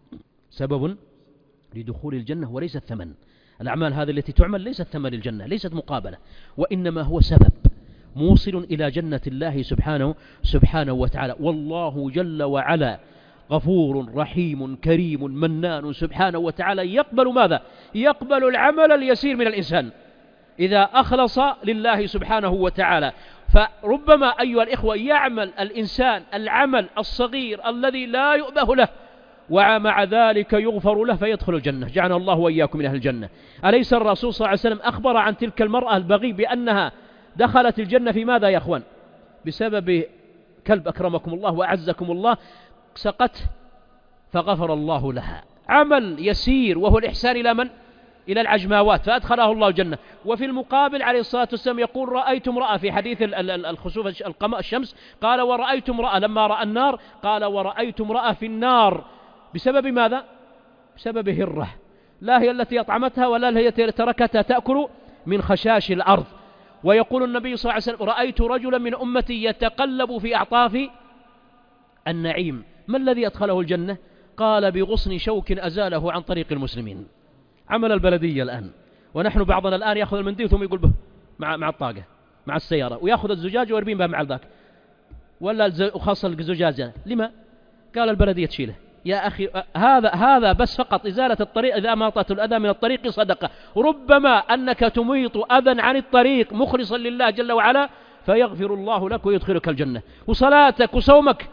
سبب لدخول الجنة وليست ثمن. الأعمال هذه التي تعمل ليست ثمن الجنة، ليست مقابلة، وإنما هو سبب موصل إلى جنة الله سبحانه سبحانه وتعالى. والله جل وعلا غفور رحيم كريم منان سبحانه وتعالى، يقبل ماذا؟ يقبل العمل اليسير من الإنسان إذا أخلص لله سبحانه وتعالى. فربما أيها الإخوة يعمل الإنسان العمل الصغير الذي لا يؤبه له ومع ذلك يغفر له فيدخل الجنة، جعلنا الله وإياكم من أهل الجنة. أليس الرسول صلى الله عليه وسلم أخبر عن تلك المرأة البغي بأنها دخلت الجنة في ماذا يا أخوان؟ بسبب كلب أكرمكم الله وأعزكم الله سقته فغفر الله لها، عمل يسير وهو الإحسان إلى من؟ إلى العجماوات فأدخله الله الجنة. وفي المقابل عليه الصلاة والسلام يقول رأيت امرأة في حديث الخسوف القمر الشمس قال ورأيت امرأة لما رأى النار قال ورأيت امرأة في النار بسبب ماذا؟ بسبب هرة، لا هي التي أطعمتها ولا هي تركتها تأكل من خشاش الأرض. ويقول النبي صلى الله عليه وسلم رأيت رجلا من أمتي يتقلب في أعطاف النعيم، ما الذي أدخله الجنة؟ قال بغصن شوك أزاله عن طريق المسلمين. عمل البلدية الآن، ونحن بعضنا الآن يأخذ المنديل ثم يقول به مع مع الطاقة مع السيارة ويأخذ الزجاج ويرميه بها مع الذاك ولا وخاصة الزجاج. لما؟ قال البلدية تشيله. يا أخي هذا هذا بس فقط إزالة الطريق، إذا أماطت الأذى من الطريق صدقة. ربما أنك تميط أذى عن الطريق مخلصا لله جل وعلا فيغفر الله لك ويدخلك الجنة. وصلاتك وصومك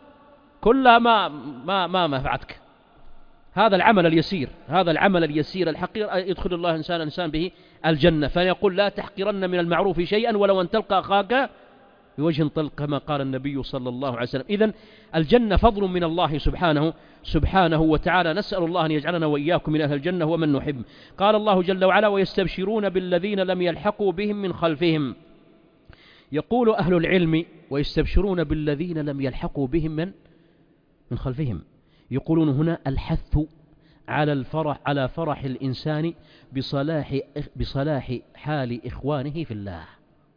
كلها ما ما ما منفعتك. هذا العمل اليسير، هذا العمل اليسير الحقير يدخل الله إنسان إنسان به الجنة. فيقول لا تحقرن من المعروف شيئا ولو أن تلقى أخاك بوجه طلق كما قال النبي صلى الله عليه وسلم. إذن الجنة فضل من الله سبحانه سبحانه وتعالى، نسأل الله أن يجعلنا وإياكم من أهل الجنة ومن نحب. قال الله جل وعلا ويستبشرون بالذين لم يلحقوا بهم من خلفهم. يقول أهل العلم ويستبشرون بالذين لم يلحقوا بهم من من خلفهم، يقولون هنا الحث على الفرح على فرح الإنسان بصلاح بصلاح حال إخوانه في الله،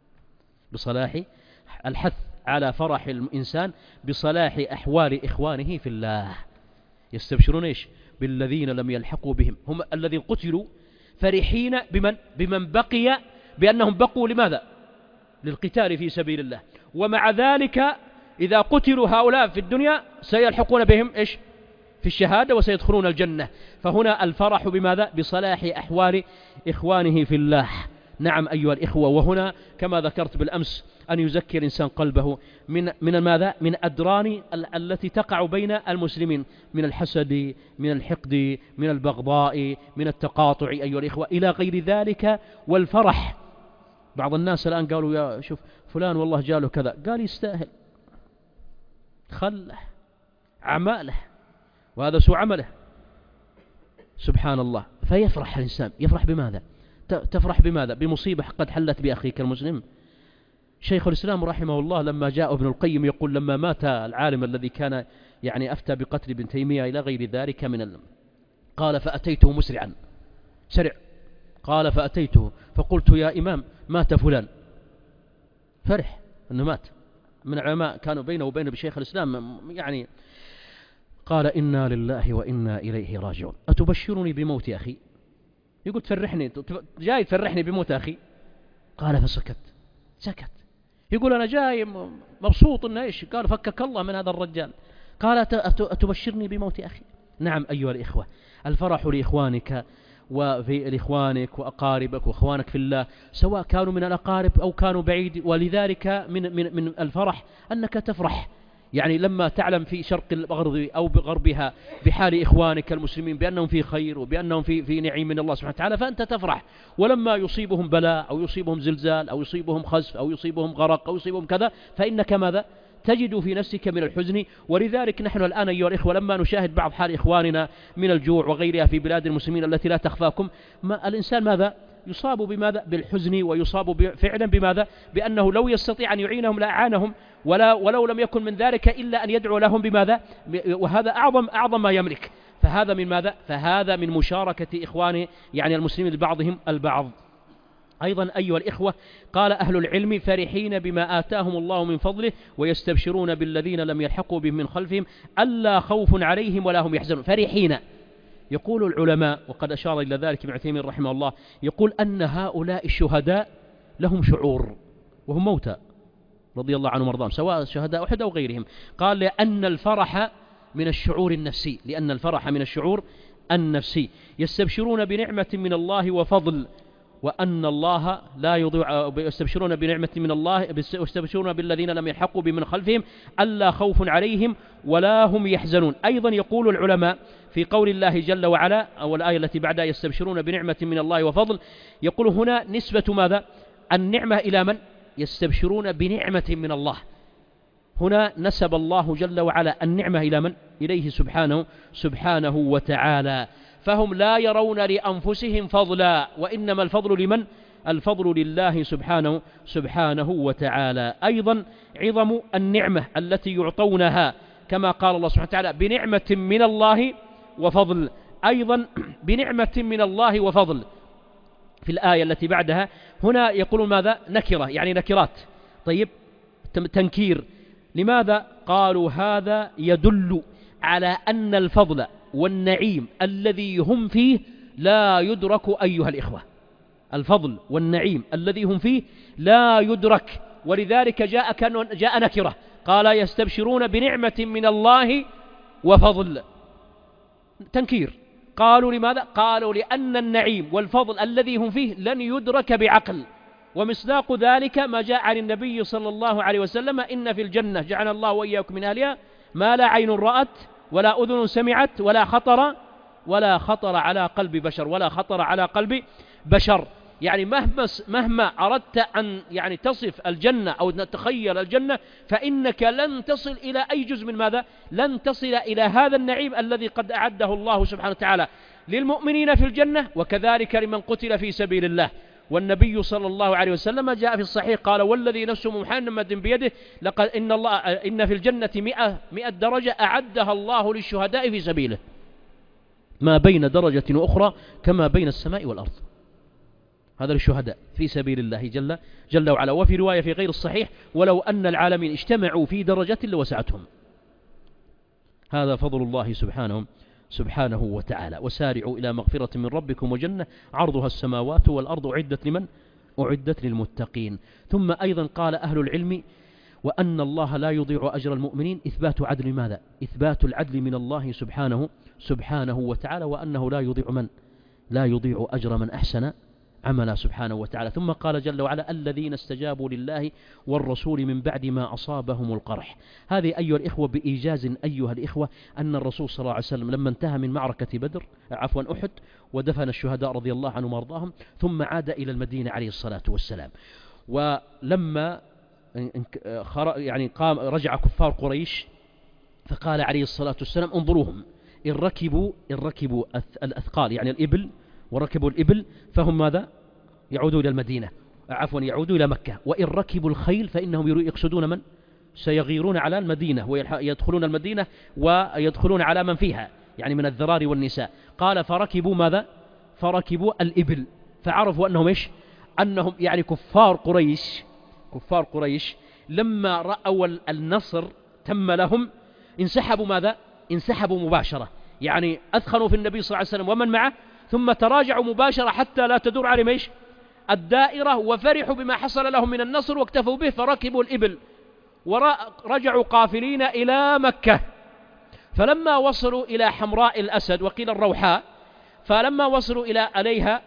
بصلاح الحث على فرح الإنسان بصلاح أحوال إخوانه في الله. يستبشرون إيش؟ بالذين لم يلحقوا بهم، هم الذين قتلوا فرحين بمن بمن بقي، بأنهم بقوا لماذا؟ للقتال في سبيل الله. ومع ذلك إذا قتلوا هؤلاء في الدنيا سيلحقون بهم إيش؟ في الشهادة وسيدخلون الجنة. فهنا الفرح بماذا؟ بصلاح أحوال إخوانه في الله. نعم أيها الإخوة. وهنا كما ذكرت بالأمس أن يزكي الإنسان قلبه من من ماذا؟ من أدران التي تقع بين المسلمين، من الحسد، من الحقد، من البغضاء، من التقاطع أيها الإخوة، إلى غير ذلك. والفرح، بعض الناس الآن قالوا يا شوف فلان والله جاله كذا، قال يستاهل، خله أعماله وهذا سوء عمله، سبحان الله. فيفرح الإنسان. يفرح بماذا؟ تفرح بماذا؟ بمصيبة قد حلت بأخيك المسلم. شيخ الإسلام رحمه الله لما جاء ابن القيم يقول لما مات العالم الذي كان يعني أفتى بقتل ابن تيمية إلى غير ذلك من ال... قال فأتيته مسرعا، سرع، قال فأتيته فقلت يا إمام مات فلان، فرح أنه مات. من العلماء كانوا بينه وبين بشيخ الإسلام يعني. قال إنا لله وإنا إليه راجعون، أتبشرني بموت أخي؟ يقول تفرحني، جاي تفرحني بموت أخي؟ قال فسكت، سكت. يقول أنا جاي مبسوط إنه إيش؟ قال فكك الله من هذا الرجال. قال أتبشرني بموت أخي؟ نعم أيها الإخوة، الفرح لإخوانك وفي لإخوانك وأقاربك وأخوانك في الله، سواء كانوا من الأقارب أو كانوا بعيد. ولذلك من, من, من الفرح أنك تفرح يعني لما تعلم في شرق الأرض أو بغربها بحال إخوانك المسلمين بأنهم في خير وبأنهم في, في نعيم من الله سبحانه وتعالى، فأنت تفرح. ولما يصيبهم بلاء أو يصيبهم زلزال أو يصيبهم خسف أو يصيبهم غرق أو يصيبهم كذا، فإنك ماذا؟ تجد في نفسك من الحزن. ولذلك نحن الآن أيها الإخوة لما نشاهد بعض حال إخواننا من الجوع وغيرها في بلاد المسلمين التي لا تخفاكم، ما الإنسان ماذا؟ يصاب بماذا؟ بالحزن، ويصاب فعلا بماذا؟ بأنه لو يستطيع أن يعينهم لأعانهم، ولا ولو لم يكن من ذلك إلا أن يدعو لهم بماذا؟ وهذا أعظم أعظم ما يملك. فهذا من ماذا؟ فهذا من مشاركة إخوانه يعني المسلمين لبعضهم البعض. أيضا أيها الإخوة قال أهل العلم فرحين بما آتاهم الله من فضله ويستبشرون بالذين لم يلحقوا بهم من خلفهم ألا خوف عليهم ولا هم يحزنون. فرحين، يقول العلماء وقد أشار إلى ذلك ابن عثيمين رحمه الله، يقول أن هؤلاء الشهداء لهم شعور وهم موتى رضي الله عنهم وارضاهم، سواء شهداء أحد أو غيرهم. قال لأن الفرح من الشعور النفسي، لأن الفرح من الشعور النفسي. يستبشرون بنعمة من الله وفضل، وأن الله لا يضيع. يستبشرون بنعمة من الله، يستبشرون بالذين لم يلحقوا بمن خلفهم ألا خوف عليهم ولا هم يحزنون. أيضا يقول العلماء في قول الله جل وعلا أو الآية التي بعدها يستبشرون بنعمة من الله وفضل، يقول هنا نسبة ماذا؟ النعمة إلى من؟ يستبشرون بنعمة من الله. هنا نسب الله جل وعلا النعمة إلى من؟ إليه سبحانه سبحانه وتعالى. فهم لا يرون لأنفسهم فضلا، وإنما الفضل لمن؟ الفضل لله سبحانه سبحانه وتعالى. أيضا عظم النعمة التي يعطونها كما قال الله سبحانه وتعالى بنعمة من الله وفضل. أيضا بنعمة من الله وفضل في الآية التي بعدها هنا يقولون ماذا؟ نكرة، يعني نكرات. طيب تنكير، لماذا؟ قالوا هذا يدل على أن الفضل والنعيم الذي هم فيه لا يدرك أيها الإخوة. الفضل والنعيم الذي هم فيه لا يدرك، ولذلك جاء كأنه جاء نكرة، قال يستبشرون بنعمة من الله وفضل، تنكير. قالوا لماذا؟ قالوا لأن النعيم والفضل الذي هم فيه لن يدرك بعقل. ومصداق ذلك ما جاء عن النبي صلى الله عليه وسلم إن في الجنة جعل الله وإياكم من أهلها ما لا عين رأت ولا أذن سمعت ولا خطر ولا خطر على قلب بشر ولا خطر على قلب بشر. يعني مهما مهما أردت أن يعني تصف الجنة أو تتخيل الجنة فإنك لن تصل إلى أي جزء من ماذا؟ لن تصل إلى هذا النعيم الذي قد أعده الله سبحانه وتعالى للمؤمنين في الجنة، وكذلك لمن قتل في سبيل الله. والنبي صلى الله عليه وسلم جاء في الصحيح قال والذي نفس محمد بيده لقد إن الله إن في الجنة مئة مئة درجة أعدها الله للشهداء في سبيله، ما بين درجة وأخرى كما بين السماء والأرض. هذا للشهداء في سبيل الله جل جل وعلا. وفي رواية في غير الصحيح ولو أن العالمين اجتمعوا في درجة لوسعتهم. هذا فضل الله سبحانه سبحانه وتعالى. وسارعوا إلى مغفرة من ربكم وجنة عرضها السماوات والأرض أعدت لمن؟ أعدت للمتقين. ثم أيضا قال أهل العلم وأن الله لا يضيع أجر المؤمنين، إثبات عدل ماذا؟ إثبات العدل من الله سبحانه سبحانه وتعالى، وأنه لا يضيع من؟ لا يضيع أجر من أحسن عملا سبحانه وتعالى. ثم قال جل وعلا الذين استجابوا لله والرسول من بعد ما أصابهم القرح. هذه أيها الإخوة بإيجاز أيها الإخوة أن الرسول صلى الله عليه وسلم لما انتهى من معركة بدر عفوا أحد ودفن الشهداء رضي الله عنهم وارضاهم ثم عاد إلى المدينة عليه الصلاة والسلام، ولما يعني قام رجع كفار قريش فقال عليه الصلاة والسلام انظروهم إن ركبوا إن ركبوا الأثقال يعني الإبل وركبوا الإبل فهم ماذا؟ يعودوا إلى المدينة عفوا يعودوا إلى مكة، وإن ركبوا الخيل فإنهم يقصدون من؟ سيغيرون على المدينة ويدخلون المدينة ويدخلون على من فيها يعني من الذراري والنساء. قال فركبوا ماذا؟ فركبوا الإبل، فعرفوا أنهم إيش؟ أنهم يعني كفار قريش كفار قريش لما رأوا النصر تم لهم انسحبوا ماذا؟ انسحبوا مباشرة، يعني أثخنوا في النبي صلى الله عليه وسلم ومن معه، ثم تراجعوا مباشرة حتى لا تدور عليهم إيش؟ الدائرة، وفرحوا بما حصل لهم من النصر واكتفوا به، فركبوا الإبل ورجعوا قافلين إلى مكة. فلما وصلوا إلى حمراء الأسد وقيل الروحاء، فلما وصلوا إلى عليها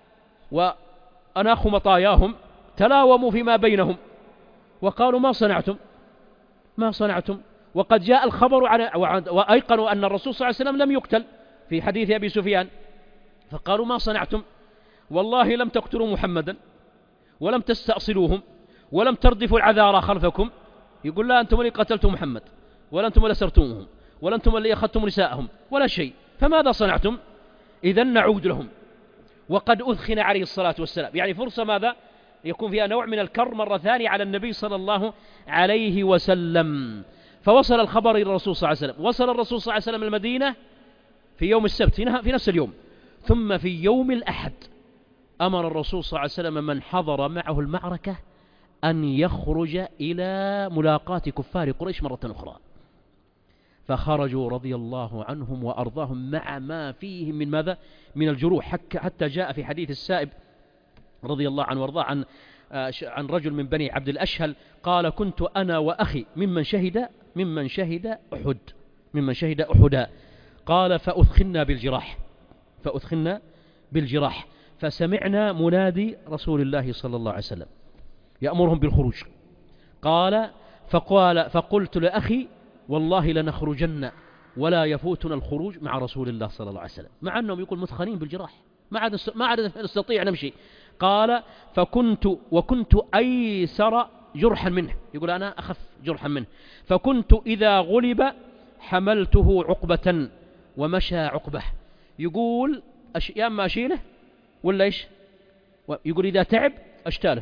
وأناخوا مطاياهم تلاوموا فيما بينهم وقالوا ما صنعتم ما صنعتم وقد جاء الخبر عن وأيقنوا أن الرسول صلى الله عليه وسلم لم يقتل في حديث أبي سفيان، فقالوا ما صنعتم والله لم تقتلوا محمدا ولم تستأصلوهم ولم تردفوا العذارى خلفكم. يقول لا أنتم اللي قتلتم محمد ولا أنتم اللي سرتموهم ولا أنتم اللي أخذتم نساءهم ولا شيء، فماذا صنعتم؟ إذن نعود لهم وقد أذخن عليه الصلاة والسلام، يعني فرصة ماذا؟ يكون فيها نوع من الكر مرة ثانية على النبي صلى الله عليه وسلم. فوصل الخبر إلى الرسول صلى الله عليه وسلم، وصل الرسول صلى الله عليه وسلم المدينة في يوم السبت في نفس اليوم، ثم في يوم الأحد أمر الرسول صلى الله عليه وسلم من حضر معه المعركة أن يخرج إلى ملاقاة كفار قريش مرة أخرى، فخرجوا رضي الله عنهم وأرضاهم مع ما فيهم من ماذا؟ من الجروح، حتى جاء في حديث السائب رضي الله عنه وارضاه عن عن رجل من بني عبد الأشهل قال كنت أنا وأخي ممن شهد ممن شهد أحد ممن شهد أحدا، قال فأثخنا بالجراح فأثخنا بالجراح فسمعنا منادي رسول الله صلى الله عليه وسلم يأمرهم بالخروج، قال فقال فقلت لأخي والله لنخرجن ولا يفوتنا الخروج مع رسول الله صلى الله عليه وسلم، مع أنهم يقول مثخنين بالجراح ما عاد ما عاد نستطيع نمشي. قال فكنت وكنت أيسر جرحا منه، يقول أنا أخف جرحا منه، فكنت إذا غلب حملته عقبة ومشى عقبه، يقول أش... يا أما أشيله ولا إيش؟ يقول إذا تعب أشتاله.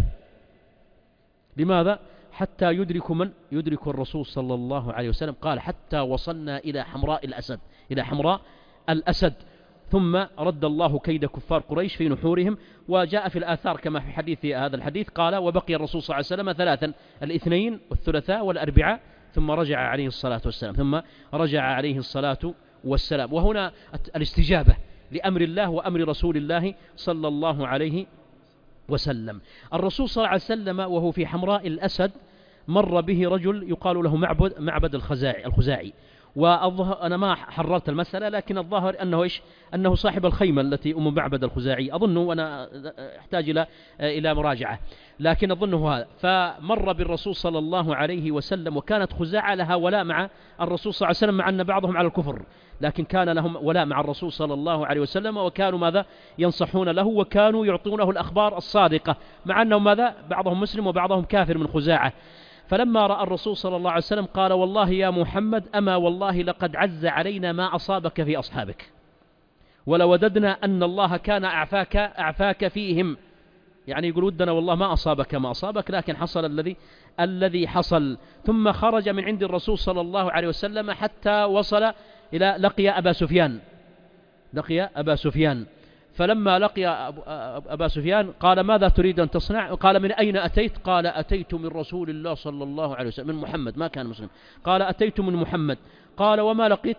لماذا؟ حتى يدرك من؟ يدرك الرسول صلى الله عليه وسلم. قال حتى وصلنا إلى حمراء الأسد إلى حمراء الأسد ثم رد الله كيد كفار قريش في نحورهم. وجاء في الآثار كما في حديث هذا الحديث قال وبقي الرسول صلى الله عليه وسلم ثلاثا الاثنين والثلاثاء والأربعاء ثم رجع عليه الصلاة والسلام ثم رجع عليه الصلاة والسلام. وهنا الاستجابة لأمر الله وأمر رسول الله صلى الله عليه وسلم. الرسول صلى الله عليه وسلم وهو في حمراء الأسد مر به رجل يقال له معبد معبد الخزاعي الخزاعي والظهر أنا ما حررت المسألة لكن الظاهر أنه إيش؟ أنه صاحب الخيمة التي أم معبد الخزاعي أظنه، وأنا أحتاج إلى إلى مراجعة لكن أظنه هذا. فمر بالرسول صلى الله عليه وسلم وكانت خزاعة لها ولاء مع الرسول صلى الله عليه وسلم مع أن بعضهم على الكفر لكن كان لهم ولاء مع الرسول صلى الله عليه وسلم وكانوا ماذا؟ ينصحون له وكانوا يعطونه الأخبار الصادقة مع أنهم ماذا؟ بعضهم مسلم وبعضهم كافر من خزاعة. فلما رأى الرسول صلى الله عليه وسلم قال والله يا محمد أما والله لقد عز علينا ما أصابك في أصحابك ولوددنا أن الله كان أعفاك أعفاك فيهم، يعني يقول ودنا والله ما أصابك ما أصابك لكن حصل الذي الذي حصل. ثم خرج من عند الرسول صلى الله عليه وسلم حتى وصل إلى لقي أبا سفيان لقي أبا سفيان فلما لقي أبا سفيان قال ماذا تريد أن تصنع؟ قال من أين أتيت؟ قال أتيت من رسول الله صلى الله عليه وسلم من محمد، ما كان مسلم. قال أتيت من محمد. قال وما لقيت؟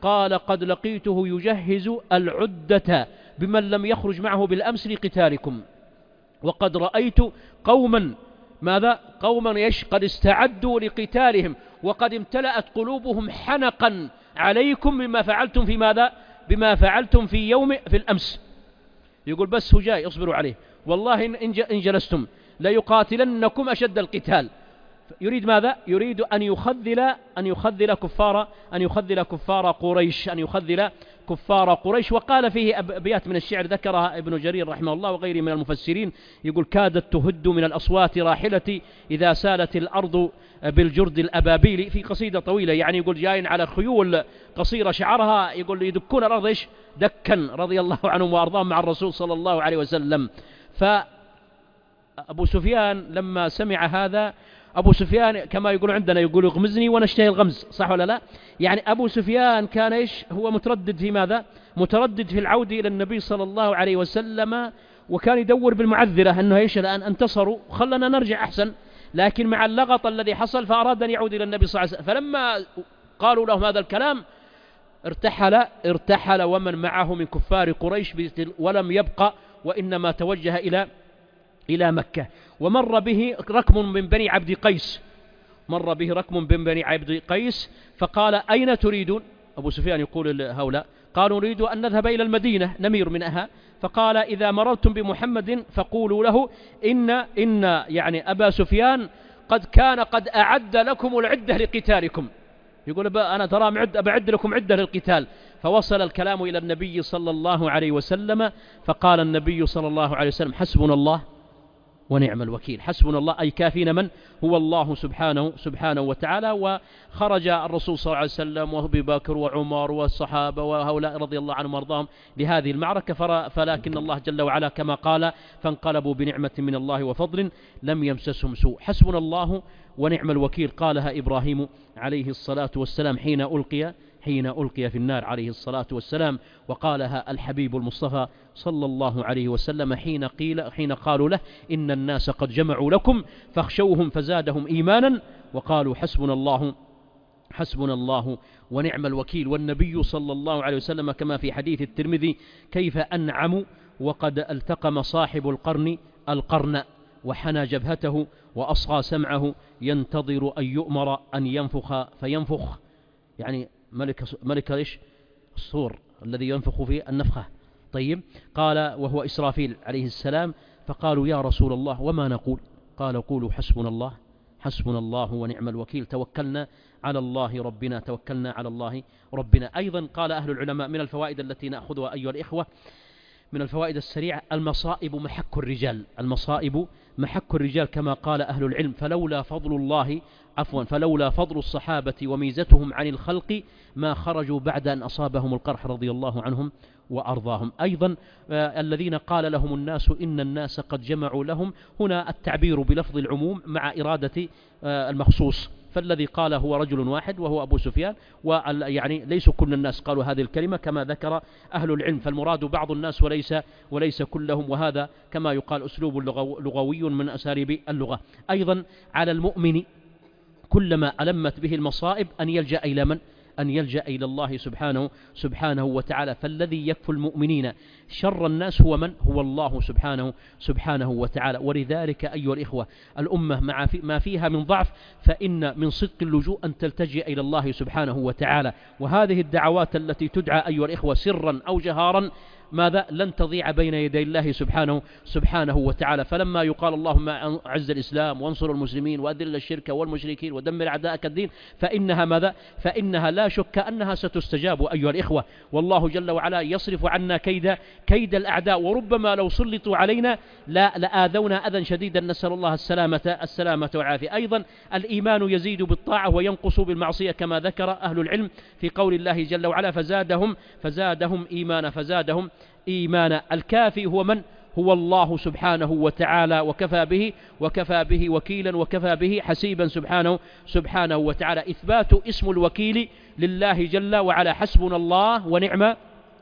قال قد لقيته يجهز العدة بمن لم يخرج معه بالأمس لقتالكم، وقد رأيت قوما ماذا قوما يش قد استعدوا لقتالهم وقد امتلأت قلوبهم حنقا عليكم بما فعلتم في ماذا بما فعلتم في يوم في الأمس. يقول بس هو جاي اصبروا عليه، والله إن جلستم ليقاتلنكم أشد القتال. يريد ماذا؟ يريد أن يخذل أن يخذل كفار أن يخذل كفار قريش أن يخذل كفار قريش. وقال فيه أبيات من الشعر ذكرها ابن جرير رحمه الله وغيره من المفسرين، يقول كادت تهد من الأصوات راحلتي إذا سالت الأرض بالجرد الأبابيل، في قصيدة طويلة يعني يقول جاين على خيول قصيرة شعرها يقول يدكون الأرض إيش دكا رضي الله عنهم وأرضاهم مع الرسول صلى الله عليه وسلم. فأبو سفيان لما سمع هذا، أبو سفيان كما يقول عندنا يقول اغمزني ونشتهي الغمز، صح ولا لا؟ يعني أبو سفيان كان إيش هو متردد في ماذا؟ متردد في العودة إلى النبي صلى الله عليه وسلم، وكان يدور بالمعذرة أنه إيش الآن انتصروا خلنا نرجع أحسن، لكن مع اللغط الذي حصل فأراد أن يعود إلى النبي صلى الله عليه وسلم. فلما قالوا لهم هذا الكلام ارتحل ارتحل ومن معه من كفار قريش ولم يبقى، وإنما توجه إلى إلى مكة. ومر به ركم من بني عبد قيس مر به ركم من بني عبد قيس فقال أين تريدون؟ أبو سفيان يقول هؤلاء قالوا نريد أن نذهب إلى المدينة نمير منها. فقال إذا مررتم بمحمد فقولوا له إن إن يعني أبا سفيان قد كان قد أعد لكم العدة لقتالكم. يقول أنا ترى معد أبعد لكم عدة للقتال. فوصل الكلام إلى النبي صلى الله عليه وسلم، فقال النبي صلى الله عليه وسلم حسبنا الله ونعم الوكيل. حسبنا الله أي كافين من هو الله سبحانه سبحانه وتعالى. وخرج الرسول صلى الله عليه وسلم وأبي بكر وعمر والصحابة وهؤلاء رضي الله عنهم وارضاهم لهذه المعركة، فلكن الله جل وعلا كما قال فانقلبوا بنعمة من الله وفضل لم يمسسهم سوء. حسبنا الله ونعم الوكيل قالها إبراهيم عليه الصلاة والسلام حين ألقي حين ألقي في النار عليه الصلاة والسلام، وقالها الحبيب المصطفى صلى الله عليه وسلم حين قيل حين قالوا له إن الناس قد جمعوا لكم فاخشوهم فزادهم إيمانا وقالوا حسبنا الله حسبنا الله ونعم الوكيل. والنبي صلى الله عليه وسلم كما في حديث الترمذي كيف أنعم وقد التقم صاحب القرن القرن وحنى جبهته وأصغى سمعه ينتظر أن يؤمر أن ينفخ فينفخ، يعني ملك ملك إيش الصور الذي ينفخ فيه النفخة. طيب قال وهو إسرافيل عليه السلام. فقالوا يا رسول الله وما نقول؟ قال قولوا حسبنا الله حسبنا الله ونعم الوكيل، توكلنا على الله ربنا توكلنا على الله ربنا. أيضا قال أهل العلماء من الفوائد التي نأخذها أيها الإخوة من الفوائد السريعة المصائب محك الرجال المصائب محك الرجال كما قال أهل العلم فلولا فضل الله عفوا فلولا فضل الصحابة وميزتهم عن الخلق ما خرجوا بعد أن أصابهم القرح رضي الله عنهم وأرضاهم. أيضا آه الذين قال لهم الناس إن الناس قد جمعوا لهم، هنا التعبير بلفظ العموم مع إرادة آه المخصوص، فالذي قال هو رجل واحد وهو أبو سفيان، ويعني ليس كل الناس قالوا هذه الكلمة كما ذكر أهل العلم، فالمراد بعض الناس وليس وليس كلهم، وهذا كما يقال أسلوب لغوي من أساليب اللغة. أيضا على المؤمن كلما ألمت به المصائب أن يلجأ إلى من؟ أن يلجأ إلى الله سبحانه سبحانه وتعالى. فالذي يكفي المؤمنين شر الناس هو من؟ هو الله سبحانه سبحانه وتعالى. ولذلك أيها الإخوة الأمة مع في ما فيها من ضعف فإن من صدق اللجوء أن تلتجئ إلى الله سبحانه وتعالى. وهذه الدعوات التي تدعى أيها الإخوة سرا أو جهارا ماذا لن تضيع بين يدي الله سبحانه سبحانه وتعالى. فلما يقال اللهم أعز الإسلام وانصر المسلمين وأذل الشرك والمشركين ودمر أعداءك الدين فإنها ماذا فإنها لا شك أنها ستستجاب أيها الإخوة. والله جل وعلا يصرف عنا كيد كيد الأعداء، وربما لو سلطوا علينا لا لآذونا أذى شديدا، نسأل الله السلامة السلامة والعافية. أيضا الإيمان يزيد بالطاعة وينقص بالمعصية كما ذكر أهل العلم في قول الله جل وعلا فزادهم فزادهم إيمانا فزادهم إيمانا. الكافي هو من؟ هو الله سبحانه وتعالى، وكفى به وكفى به وكيلا وكفى به حسيبا سبحانه سبحانه وتعالى. إثبات اسم الوكيل لله جل وعلا حسبنا الله ونعم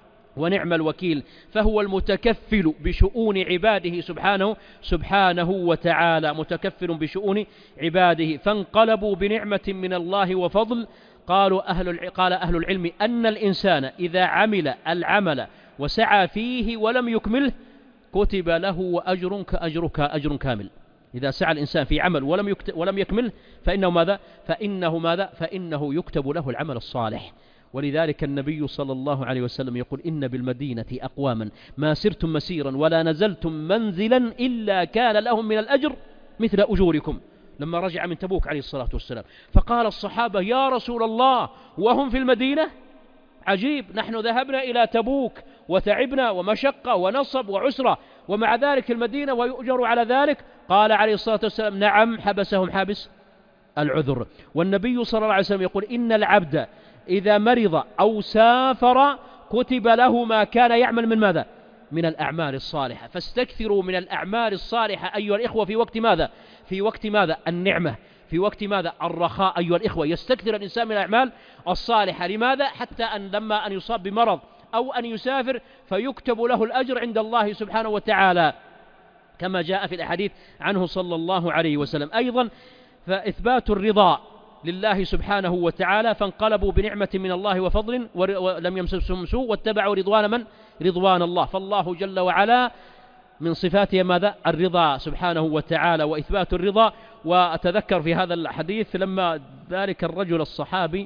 ونعم الوكيل، فهو المتكفل بشؤون عباده سبحانه سبحانه وتعالى، متكفل بشؤون عباده. فانقلبوا بنعمة من الله وفضل قالوا أهل الع... قال أهل العلم أن الإنسان إذا عمل العمل وسعى فيه ولم يكمله كتب له أجر كأجرك أجر كامل. إذا سعى الإنسان في عمل ولم يكت... ولم يكمله فإنه ماذا؟ فإنه ماذا؟ فإنه يكتب له العمل الصالح. ولذلك النبي صلى الله عليه وسلم يقول إن بالمدينة أقواما ما سرتم مسيرا ولا نزلتم منزلا إلا كان لهم من الأجر مثل أجوركم. لما رجع من تبوك عليه الصلاة والسلام فقال الصحابة يا رسول الله وهم في المدينة؟ عجيب، نحن ذهبنا إلى تبوك وتعبنا ومشقة ونصب وعسرة ومع ذلك المدينة ويؤجر على ذلك. قال عليه الصلاة والسلام نعم حبسهم حابس العذر. والنبي صلى الله عليه وسلم يقول إن العبد إذا مرض أو سافر كتب له ما كان يعمل من ماذا؟ من الأعمال الصالحة. فاستكثروا من الأعمال الصالحة أيها الإخوة في وقت ماذا؟ في وقت ماذا؟ النعمة، في وقت ماذا؟ الرخاء. أيها الإخوة يستكثر الإنسان من الأعمال الصالحة. لماذا؟ حتى أن لما أن يصاب بمرض أو أن يسافر فيكتب له الأجر عند الله سبحانه وتعالى كما جاء في الأحاديث عنه صلى الله عليه وسلم. أيضا فإثبات الرضا لله سبحانه وتعالى فانقلبوا بنعمة من الله وفضل ولم يمسسهم سوء واتبعوا رضوان من؟ رضوان الله. فالله جل وعلا من صفاته ماذا؟ الرضا سبحانه وتعالى وإثبات الرضا. وأتذكر في هذا الحديث لما ذلك الرجل الصحابي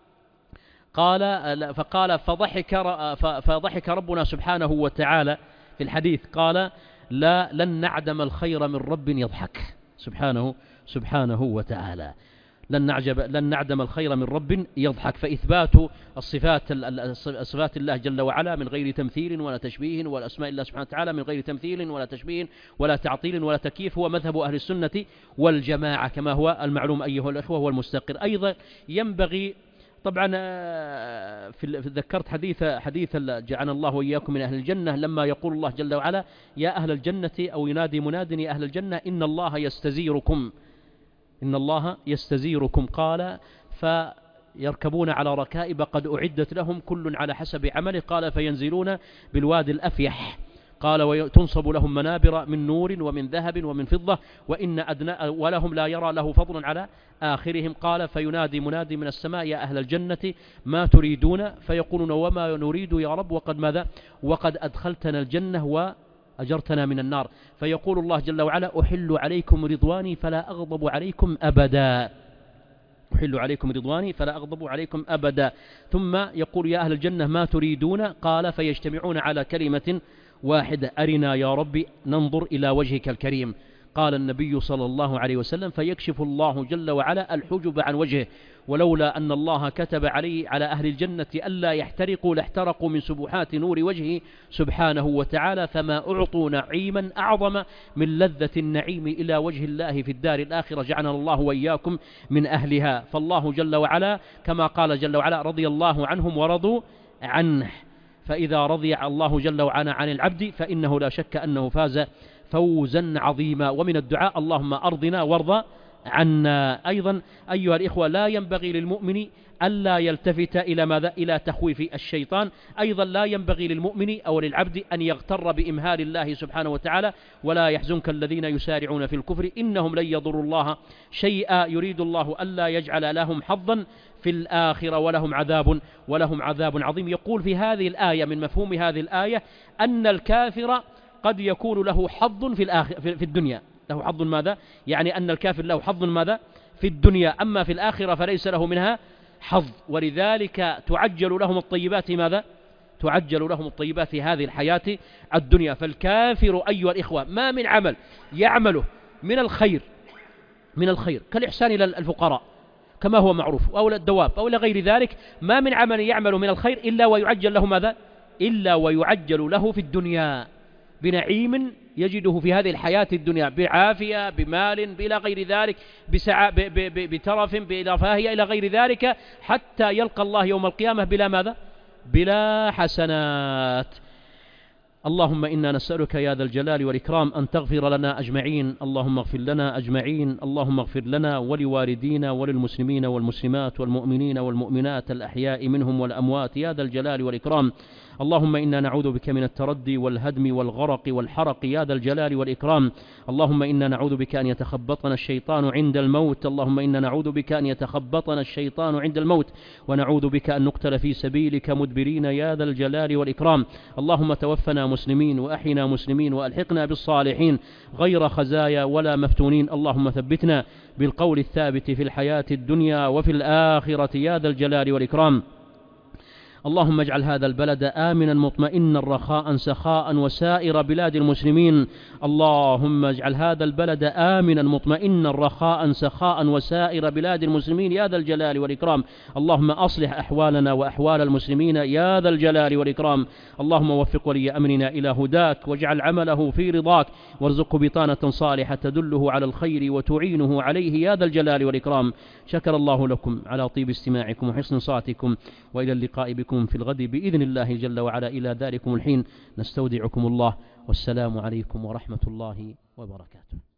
قال فقال فضحك فضحك ربنا سبحانه وتعالى في الحديث قال لا لن نعدم الخير من رب يضحك سبحانه سبحانه وتعالى. لن نعجب لن نعدم الخير من رب يضحك. فإثبات الصفات صفات الله جل وعلا من غير تمثيل ولا تشبيه ولا أسماء الله سبحانه وتعالى من غير تمثيل ولا تشبيه ولا تعطيل ولا تكييف هو مذهب أهل السنة والجماعة كما هو المعلوم أيها الأخوة هو المستقر. أيضا ينبغي طبعا في ذكرت حديث حديث جعلنا الله وإياكم من أهل الجنة لما يقول الله جل وعلا يا أهل الجنة أو ينادي مناد يا أهل الجنة إن الله يستزيركم إن الله يستزيركم. قال فيركبون على ركائب قد أعدت لهم كل على حسب عمله. قال فينزلون بالوادي الأفيح. قال وتنصب لهم منابر من نور ومن ذهب ومن فضة وإن أدنى ولهم لا يرى له فضل على آخرهم. قال فينادي منادي من السماء يا أهل الجنة ما تريدون؟ فيقولون وما نريد يا رب وقد ماذا؟ وقد أدخلتنا الجنة و أجرتنا من النار. فيقول الله جل وعلا أحل عليكم رضواني فلا أغضب عليكم أبدا أحل عليكم رضواني فلا أغضب عليكم أبدا. ثم يقول يا أهل الجنة ما تريدون؟ قال فيجتمعون على كلمة واحدة أرنا يا ربي ننظر إلى وجهك الكريم. قال النبي صلى الله عليه وسلم فيكشف الله جل وعلا الحجب عن وجهه ولولا أن الله كتب عليه على أهل الجنة ألا يحترقوا لاحترقوا من سبحات نور وجهه سبحانه وتعالى فما أعطوا نعيما أعظم من لذة النعيم إلى وجه الله في الدار الآخرة جعلنا الله وإياكم من أهلها. فالله جل وعلا كما قال جل وعلا رضي الله عنهم ورضوا عنه. فإذا رضي الله جل وعلا عن العبد فإنه لا شك أنه فاز فوزا عظيما. ومن الدعاء اللهم أرضنا وارض عنا. أيضا أيها الإخوة لا ينبغي للمؤمن ألا يلتفت إلى ماذا؟ إلى تخويف الشيطان. أيضا لا ينبغي للمؤمن أو للعبد أن يغتر بإمهال الله سبحانه وتعالى ولا يحزنك الذين يسارعون في الكفر إنهم لن يضروا الله شيئا يريد الله ألا يجعل لهم حظا في الآخرة ولهم عذاب ولهم عذاب عظيم. يقول في هذه الآية من مفهوم هذه الآية أن الكافر قد يكون له حظ في الآخرة في الدنيا له حظ ماذا؟ يعني أن الكافر له حظ ماذا؟ في الدنيا أما في الآخرة فليس له منها حظ. ولذلك تعجل لهم الطيبات ماذا؟ تعجل لهم الطيبات في هذه الحياة الدنيا. فالكافر أيها الإخوة ما من عمل يعمله من الخير من الخير كالإحسان إلى الفقراء كما هو معروف أو الدواب أو غير ذلك ما من عمل يعمل من الخير إلا ويعجل له ماذا؟ إلا ويعجل له في الدنيا بنعيم يجده في هذه الحياة الدنيا بعافية بمال بإلى غير ذلك بسعى بترف برفاهية إلى غير ذلك حتى يلقى الله يوم القيامة بلا ماذا؟ بلا حسنات. اللهم إنا نسألك يا ذا الجلال والإكرام أن تغفر لنا أجمعين. اللهم اغفر لنا أجمعين. اللهم اغفر لنا ولوالدينا وللمسلمين والمسلمات والمؤمنين والمؤمنات الأحياء منهم والأموات يا ذا الجلال والإكرام. اللهم إنا نعوذ بك من التردي والهدم والغرق والحرق يا ذا الجلال والإكرام. اللهم إنا نعوذ بك أن يتخبطنا الشيطان عند الموت اللهم إنا نعوذ بك أن يتخبطنا الشيطان عند الموت ونعوذ بك أن نقتل في سبيلك مدبرين يا ذا الجلال والإكرام. اللهم توفنا مسلمين وأحينا مسلمين وألحقنا بالصالحين غير خزايا ولا مفتونين. اللهم ثبتنا بالقول الثابت في الحياة الدنيا وفي الآخرة يا ذا الجلال والإكرام. اللهم اجعل هذا البلد آمنا مطمئنا رخاء سخاء وسائر بلاد المسلمين. اللهم اجعل هذا البلد آمنا مطمئنا رخاء سخاء وسائر بلاد المسلمين يا ذا الجلال والإكرام. اللهم أصلح أحوالنا وأحوال المسلمين يا ذا الجلال والإكرام. اللهم وفق ولي أمرنا إلى هداك واجعل عمله في رضاك وارزقه بطانة صالحة تدله على الخير وتعينه عليه يا ذا الجلال والإكرام. شكر الله لكم على طيب استماعكم وحسن صاتكم، وإلى اللقاء بكم في الغد بإذن الله جل وعلا. إلى ذلكم الحين نستودعكم الله، والسلام عليكم ورحمة الله وبركاته.